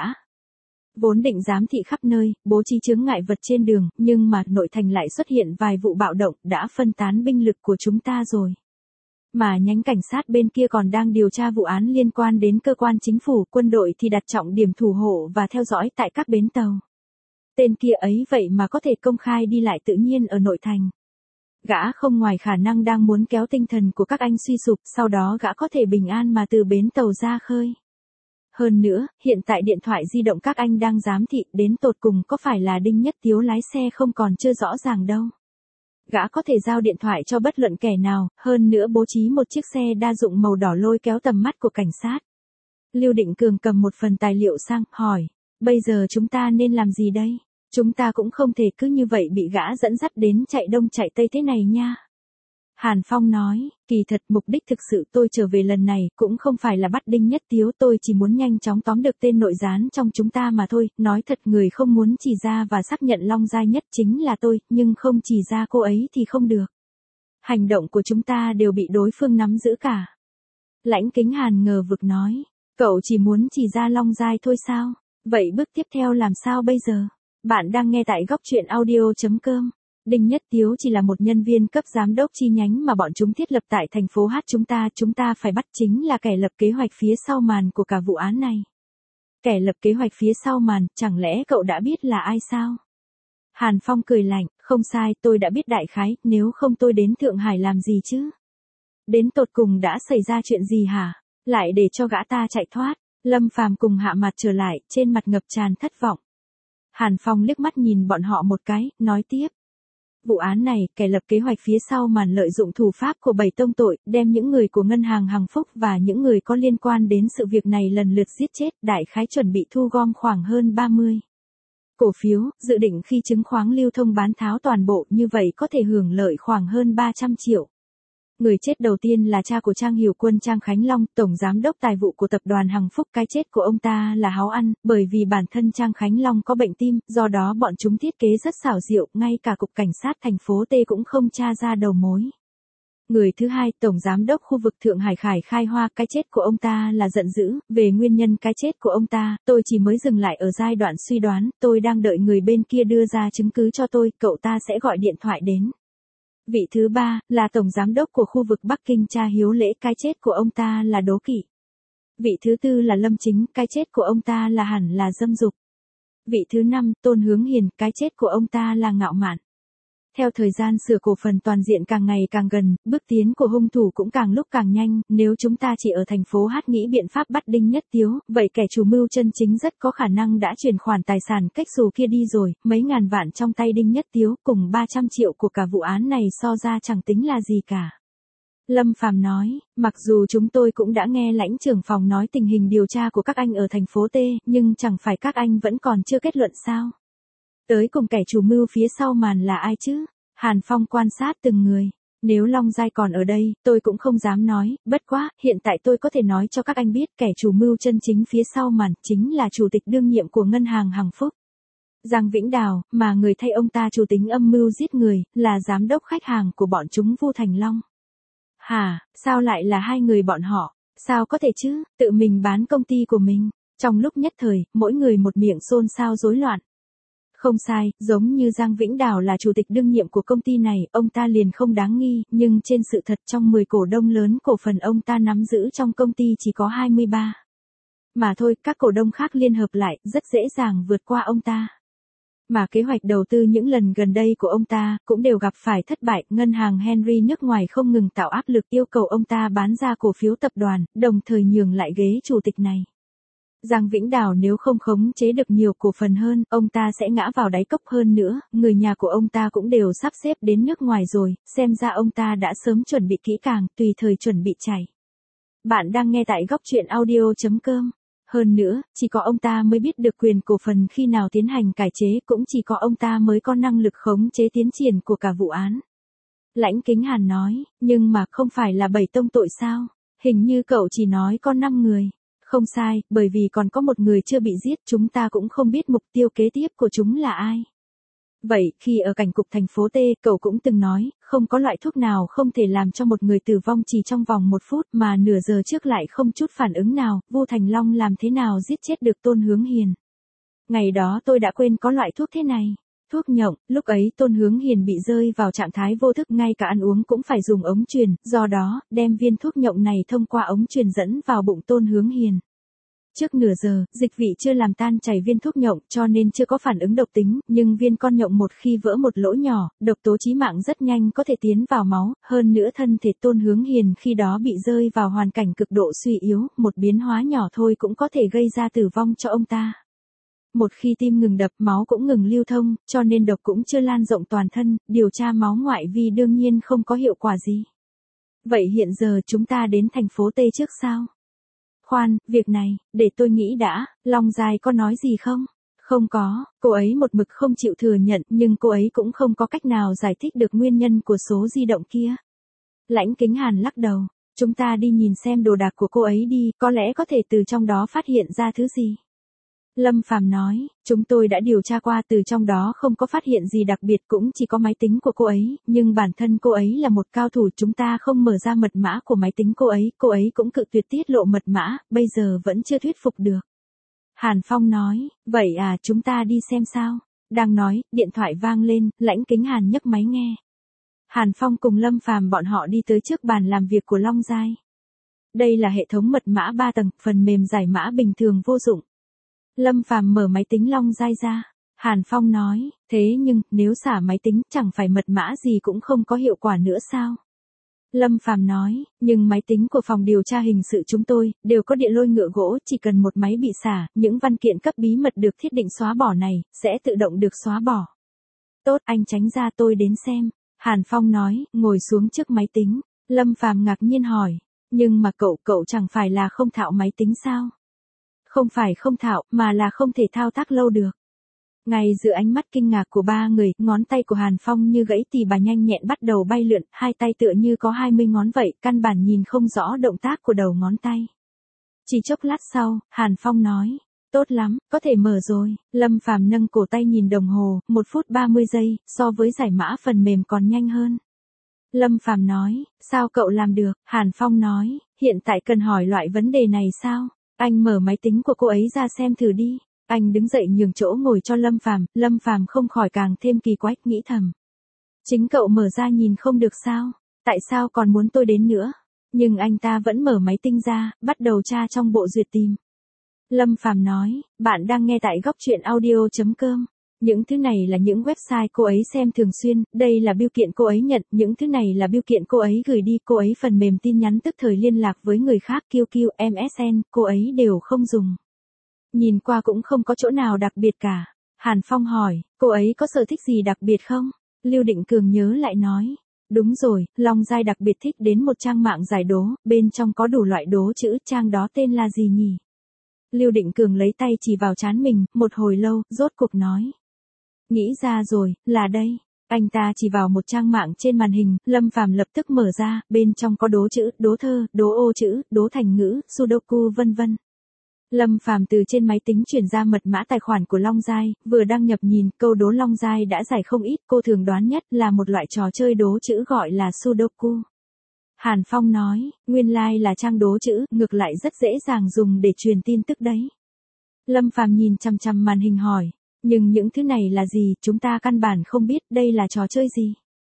Vốn định giám thị khắp nơi, bố trí chướng ngại vật trên đường, nhưng mà nội thành lại xuất hiện vài vụ bạo động, đã phân tán binh lực của chúng ta rồi. Mà nhánh cảnh sát bên kia còn đang điều tra vụ án liên quan đến cơ quan chính phủ, quân đội thì đặt trọng điểm thủ hộ và theo dõi tại các bến tàu. Tên kia ấy vậy mà có thể công khai đi lại tự nhiên ở nội thành. Gã không ngoài khả năng đang muốn kéo tinh thần của các anh suy sụp, sau đó gã có thể bình an mà từ bến tàu ra khơi. Hơn nữa, hiện tại điện thoại di động các anh đang giám thị, đến tột cùng có phải là Đinh Nhất Tiếu lái xe không còn chưa rõ ràng đâu. Gã có thể giao điện thoại cho bất luận kẻ nào, hơn nữa bố trí một chiếc xe đa dụng màu đỏ lôi kéo tầm mắt của cảnh sát. Lưu Định Cường cầm một phần tài liệu sang, hỏi, bây giờ chúng ta nên làm gì đây? Chúng ta cũng không thể cứ như vậy bị gã dẫn dắt đến chạy đông chạy tây thế này nha. Hàn Phong nói, kỳ thật mục đích thực sự tôi trở về lần này cũng không phải là bắt Đinh Nhất Tiếu, tôi chỉ muốn nhanh chóng tóm được tên nội gián trong chúng ta mà thôi, nói thật người không muốn chỉ ra và xác nhận Long Giai nhất chính là tôi, nhưng không chỉ ra cô ấy thì không được. Hành động của chúng ta đều bị đối phương nắm giữ cả. Lãnh Kính Hàn ngờ vực nói, cậu chỉ muốn chỉ ra Long Giai thôi sao? Vậy bước tiếp theo làm sao bây giờ? Bạn đang nghe tại góc truyện audio chấm com. Đinh Nhất Tiếu chỉ là một nhân viên cấp giám đốc chi nhánh mà bọn chúng thiết lập tại thành phố H chúng ta, chúng ta phải bắt chính là kẻ lập kế hoạch phía sau màn của cả vụ án này. Kẻ lập kế hoạch phía sau màn, chẳng lẽ cậu đã biết là ai sao? Hàn Phong cười lạnh, không sai, tôi đã biết đại khái, nếu không tôi đến Thượng Hải làm gì chứ? Đến tột cùng đã xảy ra chuyện gì hả? Lại để cho gã ta chạy thoát. Lâm Phàm cùng Hạ Mặt trở lại, trên mặt ngập tràn thất vọng. Hàn Phong liếc mắt nhìn bọn họ một cái, nói tiếp. Vụ án này, kẻ lập kế hoạch phía sau màn lợi dụng thủ pháp của bảy tông tội, đem những người của ngân hàng Hằng Phúc và những người có liên quan đến sự việc này lần lượt giết chết, đại khái chuẩn bị thu gom khoảng hơn ba mươi cổ phiếu, dự định khi chứng khoán lưu thông bán tháo toàn bộ, như vậy có thể hưởng lợi khoảng hơn ba trăm triệu. Người chết đầu tiên là cha của Trang Hiểu Quân, Trang Khánh Long, tổng giám đốc tài vụ của tập đoàn Hằng Phúc. Cái chết của ông ta là háo ăn, bởi vì bản thân Trang Khánh Long có bệnh tim, do đó bọn chúng thiết kế rất xảo diệu, ngay cả cục cảnh sát thành phố T cũng không tra ra đầu mối. Người thứ hai, tổng giám đốc khu vực Thượng Hải Khải Khai Hoa, cái chết của ông ta là giận dữ, về nguyên nhân cái chết của ông ta, tôi chỉ mới dừng lại ở giai đoạn suy đoán, tôi đang đợi người bên kia đưa ra chứng cứ cho tôi, cậu ta sẽ gọi điện thoại đến. Vị thứ ba, là tổng giám đốc của khu vực Bắc Kinh Cha Hiếu Lễ, cái chết của ông ta là đố kỵ. Vị thứ tư là Lâm Chính, cái chết của ông ta là hẳn là dâm dục. Vị thứ năm, Tôn Hướng Hiền, cái chết của ông ta là ngạo mạn. Theo thời gian sửa cổ phần toàn diện càng ngày càng gần, bước tiến của hung thủ cũng càng lúc càng nhanh, nếu chúng ta chỉ ở thành phố Hát nghĩ biện pháp bắt Đinh Nhất Tiếu, vậy kẻ chủ mưu chân chính rất có khả năng đã chuyển khoản tài sản cách xù kia đi rồi, mấy ngàn vạn trong tay Đinh Nhất Tiếu cùng ba trăm triệu của cả vụ án này so ra chẳng tính là gì cả. Lâm Phàm nói, mặc dù chúng tôi cũng đã nghe lãnh trưởng phòng nói tình hình điều tra của các anh ở thành phố T, nhưng chẳng phải các anh vẫn còn chưa kết luận sao? Tới cùng kẻ chủ mưu phía sau màn là ai chứ? Hàn Phong quan sát từng người. Nếu Long Giai còn ở đây, tôi cũng không dám nói, bất quá, hiện tại tôi có thể nói cho các anh biết kẻ chủ mưu chân chính phía sau màn chính là chủ tịch đương nhiệm của ngân hàng Hằng Phúc. Giang Vĩnh Đào, mà người thay ông ta chủ tính âm mưu giết người, là giám đốc khách hàng của bọn chúng Vu Thành Long. Hả, sao lại là hai người bọn họ? Sao có thể chứ, tự mình bán công ty của mình. Trong lúc nhất thời, mỗi người một miệng xôn xao rối loạn. Không sai, giống như Giang Vĩnh Đào là chủ tịch đương nhiệm của công ty này, ông ta liền không đáng nghi, nhưng trên sự thật trong mười cổ đông lớn cổ phần ông ta nắm giữ trong công ty chỉ có hai mươi ba. Mà thôi, các cổ đông khác liên hợp lại, rất dễ dàng vượt qua ông ta. Mà kế hoạch đầu tư những lần gần đây của ông ta cũng đều gặp phải thất bại, ngân hàng Henry nước ngoài không ngừng tạo áp lực yêu cầu ông ta bán ra cổ phiếu tập đoàn, đồng thời nhường lại ghế chủ tịch này. Giang Vĩnh Đào nếu không khống chế được nhiều cổ phần hơn, ông ta sẽ ngã vào đáy cốc hơn nữa, người nhà của ông ta cũng đều sắp xếp đến nước ngoài rồi, xem ra ông ta đã sớm chuẩn bị kỹ càng, tùy thời chuẩn bị chạy. Bạn đang nghe tại góc truyện audio chấm com. Hơn nữa, chỉ có ông ta mới biết được quyền cổ phần khi nào tiến hành cải chế, cũng chỉ có ông ta mới có năng lực khống chế tiến triển của cả vụ án. Lãnh Kính Hàn nói, nhưng mà không phải là bảy tông tội sao? Hình như cậu chỉ nói có năm người. Không sai, bởi vì còn có một người chưa bị giết, chúng ta cũng không biết mục tiêu kế tiếp của chúng là ai. Vậy, khi ở cảnh cục thành phố T, cậu cũng từng nói, không có loại thuốc nào không thể làm cho một người tử vong chỉ trong vòng một phút, mà nửa giờ trước lại không chút phản ứng nào, Vu Thành Long làm thế nào giết chết được Tôn Hướng Hiền. Ngày đó tôi đã quên có loại thuốc thế này. Thuốc nhộng, lúc ấy Tôn Hướng Hiền bị rơi vào trạng thái vô thức, ngay cả ăn uống cũng phải dùng ống truyền, do đó, đem viên thuốc nhộng này thông qua ống truyền dẫn vào bụng Tôn Hướng Hiền. Trước nửa giờ, dịch vị chưa làm tan chảy viên thuốc nhộng cho nên chưa có phản ứng độc tính, nhưng viên con nhộng một khi vỡ một lỗ nhỏ, độc tố chí mạng rất nhanh có thể tiến vào máu, hơn nữa thân thể Tôn Hướng Hiền khi đó bị rơi vào hoàn cảnh cực độ suy yếu, một biến hóa nhỏ thôi cũng có thể gây ra tử vong cho ông ta. Một khi tim ngừng đập, máu cũng ngừng lưu thông, cho nên độc cũng chưa lan rộng toàn thân, điều tra máu ngoại vi đương nhiên không có hiệu quả gì. Vậy hiện giờ chúng ta đến thành phố T trước sao? Khoan, việc này, để tôi nghĩ đã, Long Giai có nói gì không? Không có, cô ấy một mực không chịu thừa nhận, nhưng cô ấy cũng không có cách nào giải thích được nguyên nhân của số di động kia. Lãnh Kính Hàn lắc đầu, chúng ta đi nhìn xem đồ đạc của cô ấy đi, có lẽ có thể từ trong đó phát hiện ra thứ gì. Lâm Phàm nói, chúng tôi đã điều tra qua, từ trong đó không có phát hiện gì đặc biệt, cũng chỉ có máy tính của cô ấy, nhưng bản thân cô ấy là một cao thủ, chúng ta không mở ra mật mã của máy tính cô ấy, cô ấy cũng cự tuyệt tiết lộ mật mã, bây giờ vẫn chưa thuyết phục được. Hàn Phong nói, vậy à, chúng ta đi xem sao? Đang nói, điện thoại vang lên, Lãnh Kính Hàn nhấc máy nghe. Hàn Phong cùng Lâm Phàm bọn họ đi tới trước bàn làm việc của Long Giai. Đây là hệ thống mật mã ba tầng, phần mềm giải mã bình thường vô dụng. Lâm Phàm mở máy tính Long Giai ra. Hàn Phong nói, thế nhưng, nếu xả máy tính, chẳng phải mật mã gì cũng không có hiệu quả nữa sao? Lâm Phàm nói, nhưng máy tính của phòng điều tra hình sự chúng tôi, đều có điện lôi ngựa gỗ, chỉ cần một máy bị xả, những văn kiện cấp bí mật được thiết định xóa bỏ này, sẽ tự động được xóa bỏ. Tốt, anh tránh ra tôi đến xem. Hàn Phong nói, ngồi xuống trước máy tính. Lâm Phàm ngạc nhiên hỏi, nhưng mà cậu, cậu chẳng phải là không thạo máy tính sao? Không phải không thạo, mà là không thể thao tác lâu được. Ngay giữa ánh mắt kinh ngạc của ba người, ngón tay của Hàn Phong như gãy tỳ bà nhanh nhẹn bắt đầu bay lượn, hai tay tựa như có hai mươi ngón vậy, căn bản nhìn không rõ động tác của đầu ngón tay. Chỉ chốc lát sau, Hàn Phong nói, tốt lắm, có thể mở rồi. Lâm Phàm nâng cổ tay nhìn đồng hồ, một phút ba mươi giây, so với giải mã phần mềm còn nhanh hơn. Lâm Phàm nói, sao cậu làm được? Hàn Phong nói, hiện tại cần hỏi loại vấn đề này sao? Anh mở máy tính của cô ấy ra xem thử đi. Anh đứng dậy nhường chỗ ngồi cho Lâm Phàm, Lâm Phàm không khỏi càng thêm kỳ quái, nghĩ thầm. Chính cậu mở ra nhìn không được sao? Tại sao còn muốn tôi đến nữa? Nhưng anh ta vẫn mở máy tính ra, bắt đầu tra trong bộ duyệt tìm. Lâm Phàm nói, bạn đang nghe tại góc truyện audio chấm com. Những thứ này là những website cô ấy xem thường xuyên, đây là bưu kiện cô ấy nhận, những thứ này là bưu kiện cô ấy gửi đi, cô ấy phần mềm tin nhắn tức thời liên lạc với người khác, quy quy, em ét en, cô ấy đều không dùng. Nhìn qua cũng không có chỗ nào đặc biệt cả. Hàn Phong hỏi, cô ấy có sở thích gì đặc biệt không? Lưu Định Cường nhớ lại nói. Đúng rồi, Long Giai đặc biệt thích đến một trang mạng giải đố, bên trong có đủ loại đố chữ, trang đó tên là gì nhỉ? Lưu Định Cường lấy tay chỉ vào trán mình, một hồi lâu, rốt cuộc nói. Nghĩ ra rồi, là đây. Anh ta chỉ vào một trang mạng trên màn hình, Lâm Phàm lập tức mở ra, bên trong có đố chữ, đố thơ, đố ô chữ, đố thành ngữ, sudoku vân vân. Lâm Phàm từ trên máy tính chuyển ra mật mã tài khoản của Long Giai, vừa đăng nhập nhìn, câu đố Long Giai đã giải không ít, cô thường đoán nhất là một loại trò chơi đố chữ gọi là sudoku. Hàn Phong nói, nguyên lai like là trang đố chữ, ngược lại rất dễ dàng dùng để truyền tin tức đấy. Lâm Phàm nhìn chằm chằm màn hình hỏi, nhưng những thứ này là gì, chúng ta căn bản không biết, đây là trò chơi gì?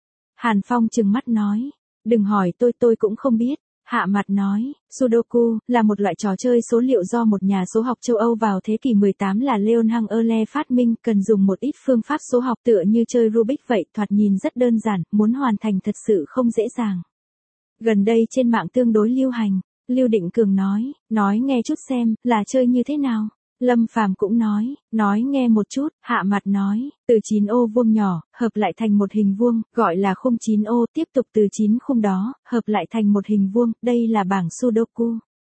Hàn Phong trừng mắt nói, đừng hỏi tôi, tôi cũng không biết. Hạ Mặt nói, Sudoku, là một loại trò chơi số liệu do một nhà số học châu Âu vào thế kỷ mười tám là Leon Hangerle phát minh, cần dùng một ít phương pháp số học tựa như chơi Rubik vậy, thoạt nhìn rất đơn giản, muốn hoàn thành thật sự không dễ dàng. Gần đây trên mạng tương đối lưu hành, Lưu Định Cường nói, nói nghe chút xem, là chơi như thế nào? Lâm Phàm cũng nói, nói nghe một chút, Hạ Mặt nói, từ chín ô vuông nhỏ, hợp lại thành một hình vuông, gọi là khung chín ô, tiếp tục từ chín khung đó, hợp lại thành một hình vuông, đây là bảng Sudoku.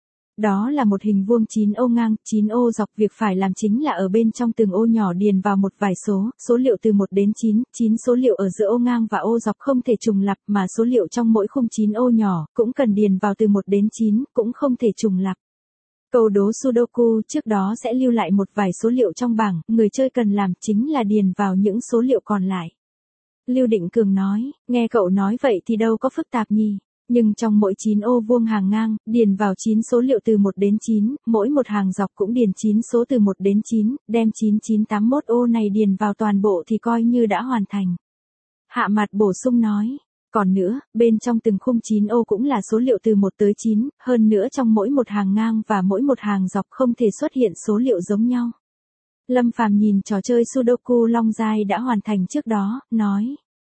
Đó là một hình vuông chín ô ngang, chín ô dọc, việc phải làm chính là ở bên trong từng ô nhỏ điền vào một vài số, số liệu từ một đến chín, chín số liệu ở giữa ô ngang và ô dọc không thể trùng lặp, mà số liệu trong mỗi khung chín ô nhỏ, cũng cần điền vào từ một đến chín, cũng không thể trùng lặp. Câu đố Sudoku trước đó sẽ lưu lại một vài số liệu trong bảng, người chơi cần làm chính là điền vào những số liệu còn lại. Lưu Định Cường nói, nghe cậu nói vậy thì đâu có phức tạp nhỉ, nhưng trong mỗi chín ô vuông hàng ngang, điền vào chín số liệu từ một đến chín, mỗi một hàng dọc cũng điền chín số từ một đến chín, đem chín chín tám mốt ô này điền vào toàn bộ thì coi như đã hoàn thành. Hạ Mặt bổ sung nói. Còn nữa, bên trong từng khung chín ô cũng là số liệu từ một tới chín, hơn nữa trong mỗi một hàng ngang và mỗi một hàng dọc không thể xuất hiện số liệu giống nhau. Lâm Phàm nhìn trò chơi Sudoku Long Giai đã hoàn thành trước đó, nói.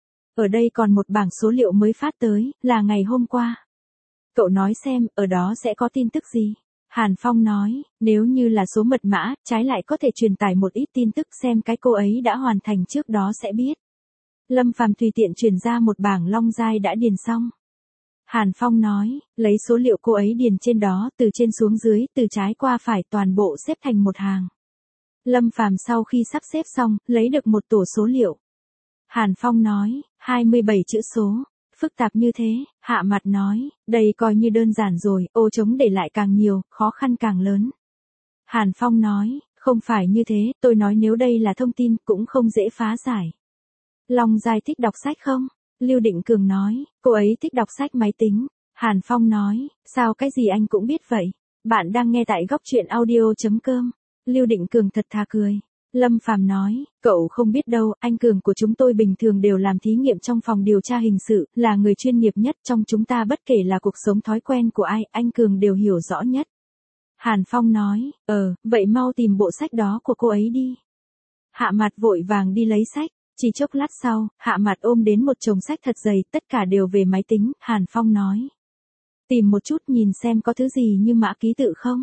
Ở đây còn một bảng số liệu mới phát tới, là ngày hôm qua. Cậu nói xem, ở đó sẽ có tin tức gì? Hàn Phong nói, nếu như là số mật mã, trái lại có thể truyền tải một ít tin tức xem cái cô ấy đã hoàn thành trước đó sẽ biết. Lâm Phàm tùy tiện truyền ra một bảng Long Giai đã điền xong. Hàn Phong nói, lấy số liệu cô ấy điền trên đó, từ trên xuống dưới, từ trái qua phải, toàn bộ xếp thành một hàng. Lâm Phàm sau khi sắp xếp xong, lấy được một tổ số liệu. Hàn Phong nói, hai mươi bảy chữ số, phức tạp như thế. Hạ Mặt nói, đây coi như đơn giản rồi, ô trống để lại càng nhiều, khó khăn càng lớn. Hàn Phong nói, không phải như thế, tôi nói nếu đây là thông tin, cũng không dễ phá giải. Long Giai thích đọc sách không? Lưu Định Cường nói, cô ấy thích đọc sách máy tính. Hàn Phong nói, sao cái gì anh cũng biết vậy? Bạn đang nghe tại góc truyện audio chấm com. Lưu Định Cường thật thà cười. Lâm Phàm nói, cậu không biết đâu, anh Cường của chúng tôi bình thường đều làm thí nghiệm trong phòng điều tra hình sự, là người chuyên nghiệp nhất trong chúng ta, bất kể là cuộc sống thói quen của ai, anh Cường đều hiểu rõ nhất. Hàn Phong nói, ờ, vậy mau tìm bộ sách đó của cô ấy đi. Hạ Mặt vội vàng đi lấy sách. Chỉ chốc lát sau, Hạ Mặt ôm đến một chồng sách thật dày, tất cả đều về máy tính. Hàn Phong nói, tìm một chút nhìn xem có thứ gì như mã ký tự không.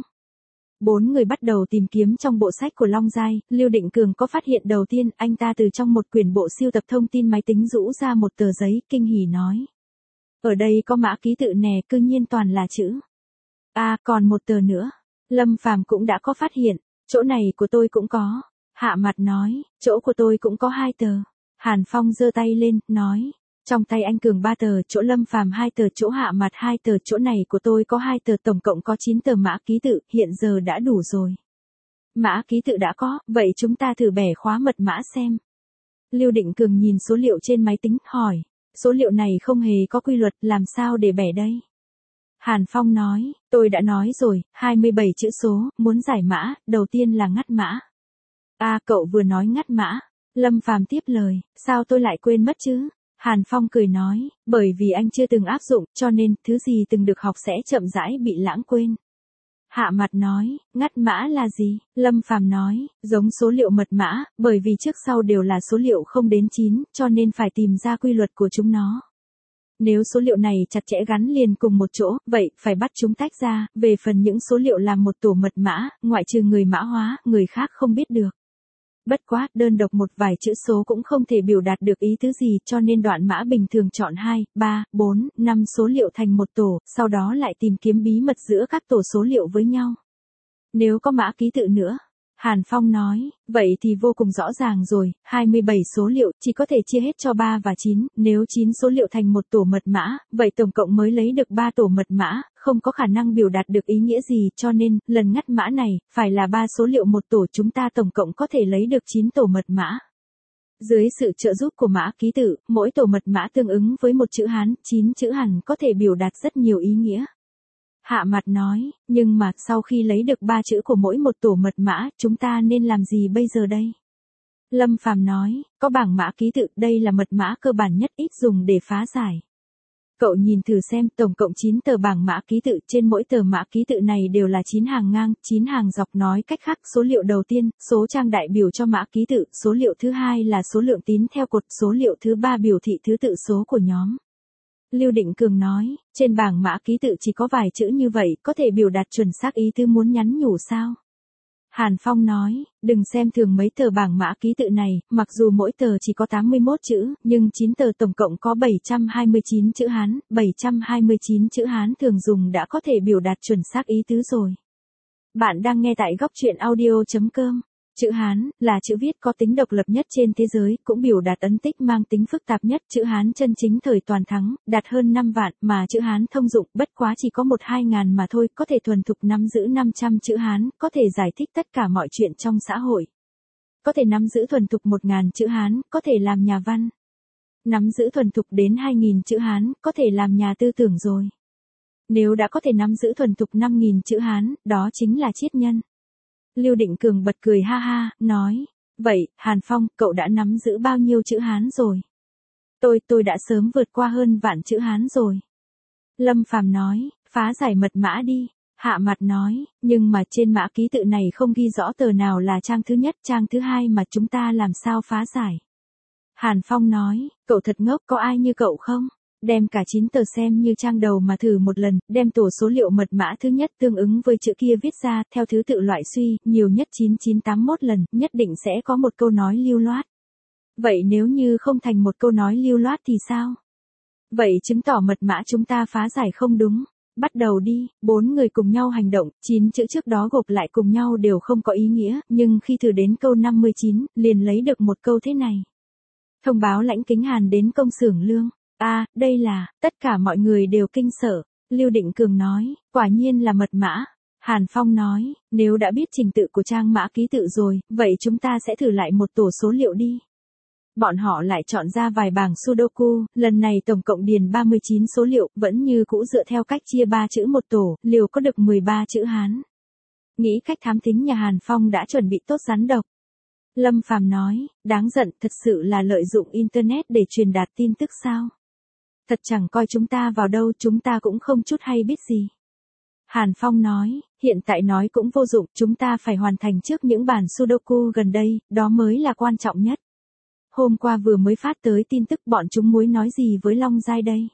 Bốn người bắt đầu tìm kiếm trong bộ sách của Long Giai. Lưu Định Cường có phát hiện đầu tiên, anh ta từ trong một quyển bộ siêu tập thông tin máy tính rũ ra một tờ giấy, kinh hỉ nói. Ở đây có mã ký tự nè, cư nhiên toàn là chữ. À, còn một tờ nữa. Lâm Phàm cũng đã có phát hiện, chỗ này của tôi cũng có. Hạ Mặt nói, chỗ của tôi cũng có hai tờ. Hàn Phong giơ tay lên, nói, trong tay anh Cường ba tờ, chỗ Lâm Phàm hai tờ, chỗ Hạ Mặt hai tờ, chỗ này của tôi có hai tờ, tổng cộng có chín tờ mã ký tự, hiện giờ đã đủ rồi. Mã ký tự đã có, vậy chúng ta thử bẻ khóa mật mã xem. Lưu Định Cường nhìn số liệu trên máy tính, hỏi, số liệu này không hề có quy luật, làm sao để bẻ đây? Hàn Phong nói, tôi đã nói rồi, hai mươi bảy chữ số, muốn giải mã, đầu tiên là ngắt mã. À, cậu vừa nói ngắt mã. Lâm Phàm tiếp lời, sao tôi lại quên mất chứ? Hàn Phong cười nói, bởi vì anh chưa từng áp dụng, cho nên, thứ gì từng được học sẽ chậm rãi bị lãng quên. Hạ Mặt nói, ngắt mã là gì? Lâm Phàm nói, giống số liệu mật mã, bởi vì trước sau đều là số liệu không đến chín, cho nên phải tìm ra quy luật của chúng nó. Nếu số liệu này chặt chẽ gắn liền cùng một chỗ, vậy phải bắt chúng tách ra, về phần những số liệu làm một tổ mật mã, ngoại trừ người mã hóa, người khác không biết được. Bất quá, đơn độc một vài chữ số cũng không thể biểu đạt được ý tứ gì, cho nên đoạn mã bình thường chọn hai, ba, bốn, năm số liệu thành một tổ, sau đó lại tìm kiếm bí mật giữa các tổ số liệu với nhau. Nếu có mã ký tự nữa, Hàn Phong nói, vậy thì vô cùng rõ ràng rồi, hai mươi bảy số liệu chỉ có thể chia hết cho ba và chín, nếu chín số liệu thành một tổ mật mã, vậy tổng cộng mới lấy được ba tổ mật mã, không có khả năng biểu đạt được ý nghĩa gì, cho nên, lần ngắt mã này, phải là ba số liệu một tổ, chúng ta tổng cộng có thể lấy được chín tổ mật mã. Dưới sự trợ giúp của mã ký tự, mỗi tổ mật mã tương ứng với một chữ Hán, chín chữ Hàn có thể biểu đạt rất nhiều ý nghĩa. Hạ Mặt nói, nhưng mà sau khi lấy được ba chữ của mỗi một tổ mật mã, chúng ta nên làm gì bây giờ đây? Lâm Phàm nói, có bảng mã ký tự, đây là mật mã cơ bản nhất ít dùng để phá giải. Cậu nhìn thử xem, tổng cộng chín tờ bảng mã ký tự, trên mỗi tờ mã ký tự này đều là chín hàng ngang, chín hàng dọc, nói cách khác, số liệu đầu tiên, số trang đại biểu cho mã ký tự, số liệu thứ hai là số lượng tín theo cột, số liệu thứ ba biểu thị thứ tự số của nhóm. Lưu Định Cường nói, trên bảng mã ký tự chỉ có vài chữ như vậy, có thể biểu đạt chuẩn xác ý tứ muốn nhắn nhủ sao? Hàn Phong nói, đừng xem thường mấy tờ bảng mã ký tự này, mặc dù mỗi tờ chỉ có tám mươi mốt chữ, nhưng chín tờ tổng cộng có bảy trăm hai mươi chín chữ Hán, bảy trăm hai mươi chín chữ Hán thường dùng đã có thể biểu đạt chuẩn xác ý tứ rồi. Bạn đang nghe tại góc truyện audio chấm com. Chữ Hán là chữ viết có tính độc lập nhất trên thế giới, cũng biểu đạt ấn tích mang tính phức tạp nhất. Chữ Hán chân chính thời toàn thắng, đạt hơn năm vạn, mà chữ Hán thông dụng bất quá chỉ có một hai ngàn mà thôi, có thể thuần thục nắm giữ năm trăm chữ Hán, có thể giải thích tất cả mọi chuyện trong xã hội. Có thể nắm giữ thuần thục một ngàn chữ Hán, có thể làm nhà văn. Nắm giữ thuần thục đến hai nghìn chữ Hán, có thể làm nhà tư tưởng rồi. Nếu đã có thể nắm giữ thuần thục năm nghìn chữ Hán, đó chính là triết nhân. Lưu Định Cường bật cười ha ha, nói, vậy, Hàn Phong, cậu đã nắm giữ bao nhiêu chữ Hán rồi? Tôi, tôi đã sớm vượt qua hơn vạn chữ Hán rồi. Lâm Phàm nói, phá giải mật mã đi. Hạ Mặt nói, nhưng mà trên mã ký tự này không ghi rõ tờ nào là trang thứ nhất, trang thứ hai mà chúng ta làm sao phá giải? Hàn Phong nói, cậu thật ngốc, có ai như cậu không? Đem cả chín tờ xem như trang đầu mà thử một lần, đem tổ số liệu mật mã thứ nhất tương ứng với chữ kia viết ra, theo thứ tự loại suy, nhiều nhất chín nghìn chín trăm tám mươi mốt lần, nhất định sẽ có một câu nói lưu loát. Vậy nếu như không thành một câu nói lưu loát thì sao? Vậy chứng tỏ mật mã chúng ta phá giải không đúng. Bắt đầu đi, bốn người cùng nhau hành động, chín chữ trước đó gộp lại cùng nhau đều không có ý nghĩa, nhưng khi thử đến câu năm mươi chín, liền lấy được một câu thế này. Thông báo Lãnh Kính Hàn đến công xưởng lương. À, đây là, tất cả mọi người đều kinh sợ. Lưu Định Cường nói, quả nhiên là mật mã. Hàn Phong nói, nếu đã biết trình tự của trang mã ký tự rồi, vậy chúng ta sẽ thử lại một tổ số liệu đi. Bọn họ lại chọn ra vài bảng Sudoku, lần này tổng cộng điền ba mươi chín số liệu, vẫn như cũ dựa theo cách chia ba chữ một tổ, liều có được mười ba chữ Hán. Nghĩ cách thám thính nhà Hàn Phong đã chuẩn bị tốt rắn độc. Lâm Phàm nói, đáng giận, thật sự là lợi dụng Internet để truyền đạt tin tức sao? Thật chẳng coi chúng ta vào đâu, chúng ta cũng không chút hay biết gì. Hàn Phong nói, hiện tại nói cũng vô dụng, chúng ta phải hoàn thành trước những bản Sudoku gần đây, đó mới là quan trọng nhất. Hôm qua vừa mới phát tới tin tức bọn chúng muốn nói gì với Long Giai đây?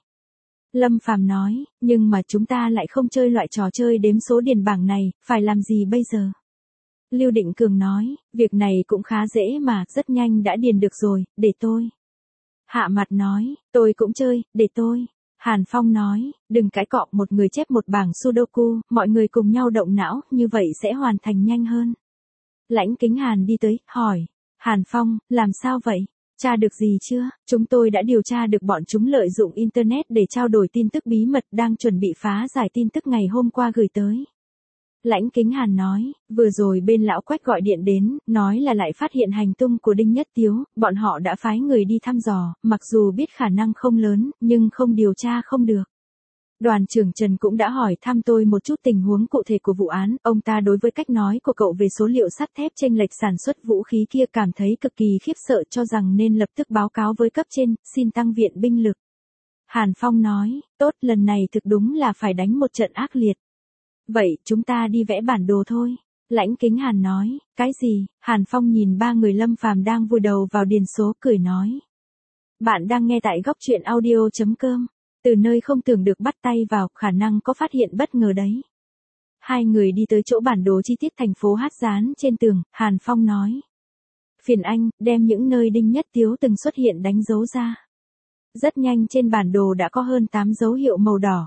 Lâm Phàm nói, nhưng mà chúng ta lại không chơi loại trò chơi đếm số điền bảng này, phải làm gì bây giờ? Lưu Định Cường nói, việc này cũng khá dễ mà, rất nhanh đã điền được rồi, để tôi. Hạ Mặt nói, tôi cũng chơi, để tôi. Hàn Phong nói, đừng cãi cọ, một người chép một bảng Sudoku, mọi người cùng nhau động não, như vậy sẽ hoàn thành nhanh hơn. Lãnh Kính Hàn đi tới, hỏi, Hàn Phong, làm sao vậy? Tra được gì chưa? Chúng tôi đã điều tra được bọn chúng lợi dụng Internet để trao đổi tin tức bí mật, đang chuẩn bị phá giải tin tức ngày hôm qua gửi tới. Lãnh Kính Hàn nói, vừa rồi bên lão Quách gọi điện đến, nói là lại phát hiện hành tung của Đinh Nhất Tiếu, bọn họ đã phái người đi thăm dò, mặc dù biết khả năng không lớn, nhưng không điều tra không được. Đoàn trưởng Trần cũng đã hỏi thăm tôi một chút tình huống cụ thể của vụ án, ông ta đối với cách nói của cậu về số liệu sắt thép chênh lệch sản xuất vũ khí kia cảm thấy cực kỳ khiếp sợ, cho rằng nên lập tức báo cáo với cấp trên, xin tăng viện binh lực. Hàn Phong nói, tốt, lần này thực đúng là phải đánh một trận ác liệt. Vậy, chúng ta đi vẽ bản đồ thôi. Lãnh Kính Hàn nói, cái gì? Hàn Phong nhìn ba người Lâm Phàm đang vùi đầu vào điền số cười nói. Bạn đang nghe tại góc truyện audio.com. Từ nơi không tưởng được bắt tay vào, khả năng có phát hiện bất ngờ đấy. Hai người đi tới chỗ bản đồ chi tiết thành phố hát dán trên tường, Hàn Phong nói. Phiền anh, đem những nơi Đinh Nhất Tiếu từng xuất hiện đánh dấu ra. Rất nhanh trên bản đồ đã có hơn tám dấu hiệu màu đỏ.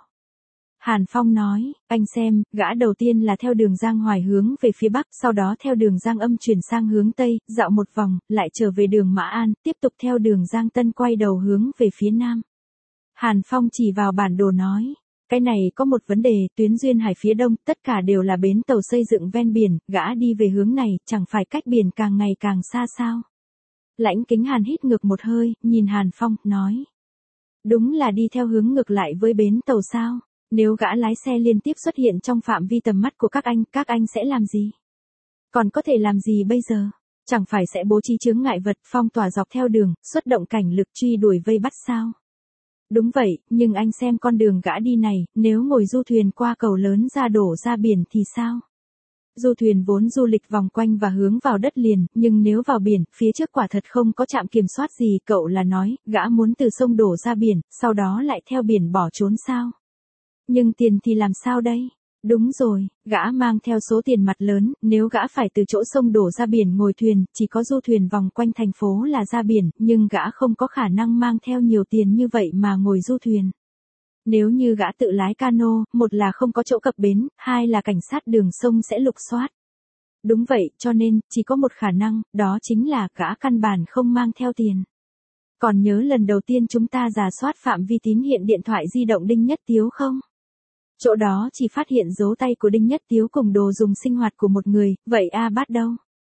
Hàn Phong nói, anh xem, gã đầu tiên là theo đường Giang Hoài hướng về phía bắc, sau đó theo đường Giang Âm chuyển sang hướng tây, dạo một vòng, lại trở về đường Mã An, tiếp tục theo đường Giang Tân quay đầu hướng về phía nam. Hàn Phong chỉ vào bản đồ nói, cái này có một vấn đề, tuyến duyên hải phía đông, tất cả đều là bến tàu xây dựng ven biển, gã đi về hướng này, chẳng phải cách biển càng ngày càng xa sao. Lãnh Kính Hàn hít ngược một hơi, nhìn Hàn Phong, nói. Đúng là đi theo hướng ngược lại với bến tàu sao? Nếu gã lái xe liên tiếp xuất hiện trong phạm vi tầm mắt của các anh, các anh sẽ làm gì? Còn có thể làm gì bây giờ? Chẳng phải sẽ bố trí chướng ngại vật, phong tỏa dọc theo đường, xuất động cảnh lực truy đuổi vây bắt sao? Đúng vậy, nhưng anh xem con đường gã đi này, nếu ngồi du thuyền qua cầu lớn ra đổ ra biển thì sao? Du thuyền vốn du lịch vòng quanh và hướng vào đất liền, nhưng nếu vào biển, phía trước quả thật không có trạm kiểm soát gì, cậu là nói, gã muốn từ sông đổ ra biển, sau đó lại theo biển bỏ trốn sao? Nhưng tiền thì làm sao đây? Đúng rồi, gã mang theo số tiền mặt lớn, nếu gã phải từ chỗ sông đổ ra biển ngồi thuyền, chỉ có du thuyền vòng quanh thành phố là ra biển, nhưng gã không có khả năng mang theo nhiều tiền như vậy mà ngồi du thuyền. Nếu như gã tự lái cano, một là không có chỗ cập bến, hai là cảnh sát đường sông sẽ lục soát. Đúng vậy, cho nên, chỉ có một khả năng, đó chính là gã căn bản không mang theo tiền. Còn nhớ lần đầu tiên chúng ta rà soát phạm vi tín hiện điện thoại di động Đinh Nhất Tiếu không? Chỗ đó chỉ phát hiện dấu tay của Đinh Nhất Tiếu cùng đồ dùng sinh hoạt của một người, vậy A Bát đâu?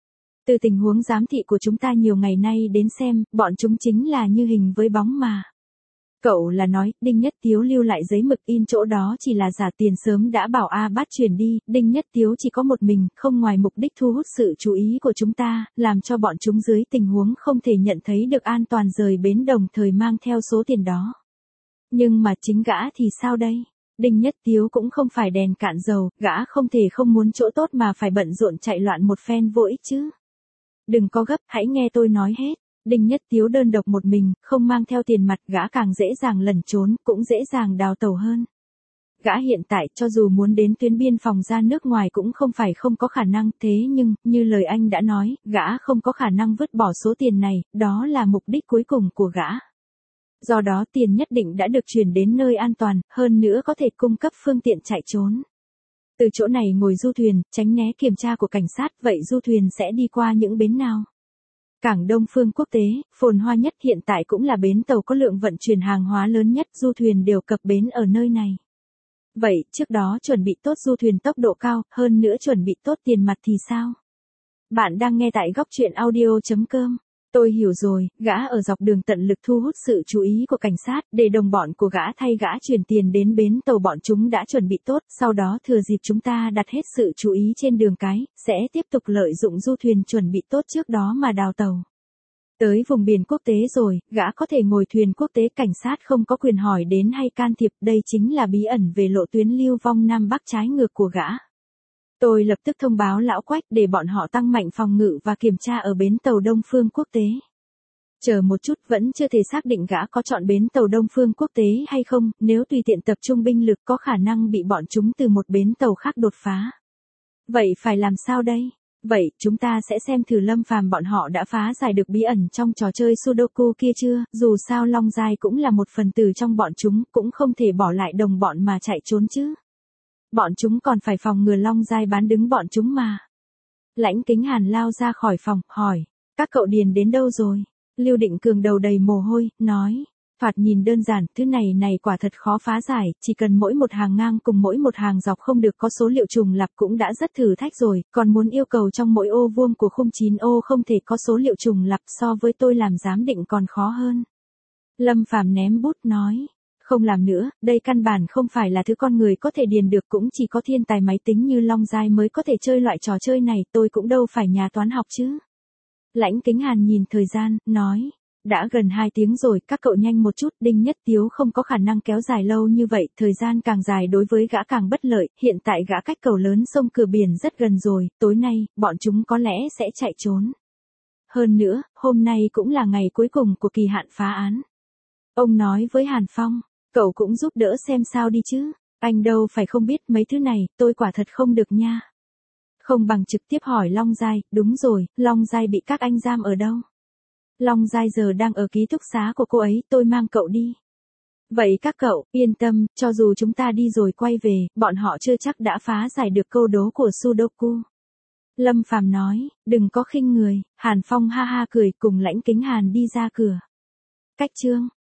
Từ tình huống giám thị của chúng ta nhiều ngày nay đến xem, bọn chúng chính là như hình với bóng mà. Cậu là nói, Đinh Nhất Tiếu lưu lại giấy mực in chỗ đó chỉ là giả tiền sớm đã bảo A Bát chuyển đi, Đinh Nhất Tiếu chỉ có một mình, không ngoài mục đích thu hút sự chú ý của chúng ta, làm cho bọn chúng dưới tình huống không thể nhận thấy được an toàn rời bến đồng thời mang theo số tiền đó. Nhưng mà chính gã thì sao đây? Đinh Nhất Tiếu cũng không phải đèn cạn dầu, gã không thể không muốn chỗ tốt mà phải bận rộn chạy loạn một phen vô ích chứ. Đừng có gấp, hãy nghe tôi nói hết. Đinh Nhất Tiếu đơn độc một mình, không mang theo tiền mặt, gã càng dễ dàng lẩn trốn, cũng dễ dàng đào tẩu hơn. Gã hiện tại cho dù muốn đến tuyến biên phòng ra nước ngoài cũng không phải không có khả năng, thế nhưng, như lời anh đã nói, gã không có khả năng vứt bỏ số tiền này, đó là mục đích cuối cùng của gã. Do đó tiền nhất định đã được chuyển đến nơi an toàn, hơn nữa có thể cung cấp phương tiện chạy trốn. Từ chỗ này ngồi du thuyền, tránh né kiểm tra của cảnh sát, vậy du thuyền sẽ đi qua những bến nào? Cảng Đông Phương Quốc tế, phồn hoa nhất hiện tại cũng là bến tàu có lượng vận chuyển hàng hóa lớn nhất, du thuyền đều cập bến ở nơi này. Vậy, trước đó chuẩn bị tốt du thuyền tốc độ cao, hơn nữa chuẩn bị tốt tiền mặt thì sao? Bạn đang nghe tại góc truyện audio.com. Tôi hiểu rồi, gã ở dọc đường tận lực thu hút sự chú ý của cảnh sát, để đồng bọn của gã thay gã chuyển tiền đến bến tàu bọn chúng đã chuẩn bị tốt, sau đó thừa dịp chúng ta đặt hết sự chú ý trên đường cái, sẽ tiếp tục lợi dụng du thuyền chuẩn bị tốt trước đó mà đào tàu. Tới vùng biển quốc tế rồi, gã có thể ngồi thuyền quốc tế, cảnh sát không có quyền hỏi đến hay can thiệp, đây chính là bí ẩn về lộ tuyến lưu vong Nam Bắc trái ngược của gã. Tôi lập tức thông báo lão Quách để bọn họ tăng mạnh phòng ngự và kiểm tra ở bến tàu Đông Phương Quốc tế. Chờ một chút, vẫn chưa thể xác định gã có chọn bến tàu Đông Phương Quốc tế hay không, nếu tùy tiện tập trung binh lực có khả năng bị bọn chúng từ một bến tàu khác đột phá. Vậy phải làm sao đây? Vậy, chúng ta sẽ xem thử Lâm Phàm bọn họ đã phá giải được bí ẩn trong trò chơi Sudoku kia chưa, dù sao Long Giai cũng là một phần tử trong bọn chúng, cũng không thể bỏ lại đồng bọn mà chạy trốn chứ. Bọn chúng còn phải phòng ngừa Long Giai bán đứng bọn chúng mà. Lãnh Kính Hàn lao ra khỏi phòng, hỏi, các cậu điền đến đâu rồi? Lưu Định Cường đầu đầy mồ hôi, nói, thoạt nhìn đơn giản, thứ này này quả thật khó phá giải, chỉ cần mỗi một hàng ngang cùng mỗi một hàng dọc không được có số liệu trùng lặp cũng đã rất thử thách rồi, còn muốn yêu cầu trong mỗi ô vuông của khung chín ô không thể có số liệu trùng lặp, so với tôi làm giám định còn khó hơn. Lâm Phàm ném bút nói. Không làm nữa, đây căn bản không phải là thứ con người có thể điền được, cũng chỉ có thiên tài máy tính như Long Giai mới có thể chơi loại trò chơi này, tôi cũng đâu phải nhà toán học chứ. Lãnh Kính Hàn nhìn thời gian, nói, Đã gần hai tiếng rồi, các cậu nhanh một chút, Đinh Nhất Tiếu không có khả năng kéo dài lâu như vậy, thời gian càng dài đối với gã càng bất lợi, hiện tại gã cách cầu lớn sông cửa biển rất gần rồi, tối nay, bọn chúng có lẽ sẽ chạy trốn. Hơn nữa, hôm nay cũng là ngày cuối cùng của kỳ hạn phá án. Ông nói với Hàn Phong, cậu cũng giúp đỡ xem sao đi chứ, anh đâu phải không biết mấy thứ này, tôi quả thật không được nha. Không bằng trực tiếp hỏi Long Giai, đúng rồi, Long Giai bị các anh giam ở đâu? Long Giai giờ đang ở ký túc xá của cô ấy, tôi mang cậu đi. Vậy các cậu, yên tâm, cho dù chúng ta đi rồi quay về, bọn họ chưa chắc đã phá giải được câu đố của Sudoku. Lâm Phàm nói, đừng có khinh người, Hàn Phong ha ha cười cùng Lãnh Kính Hàn đi ra cửa. Cách chương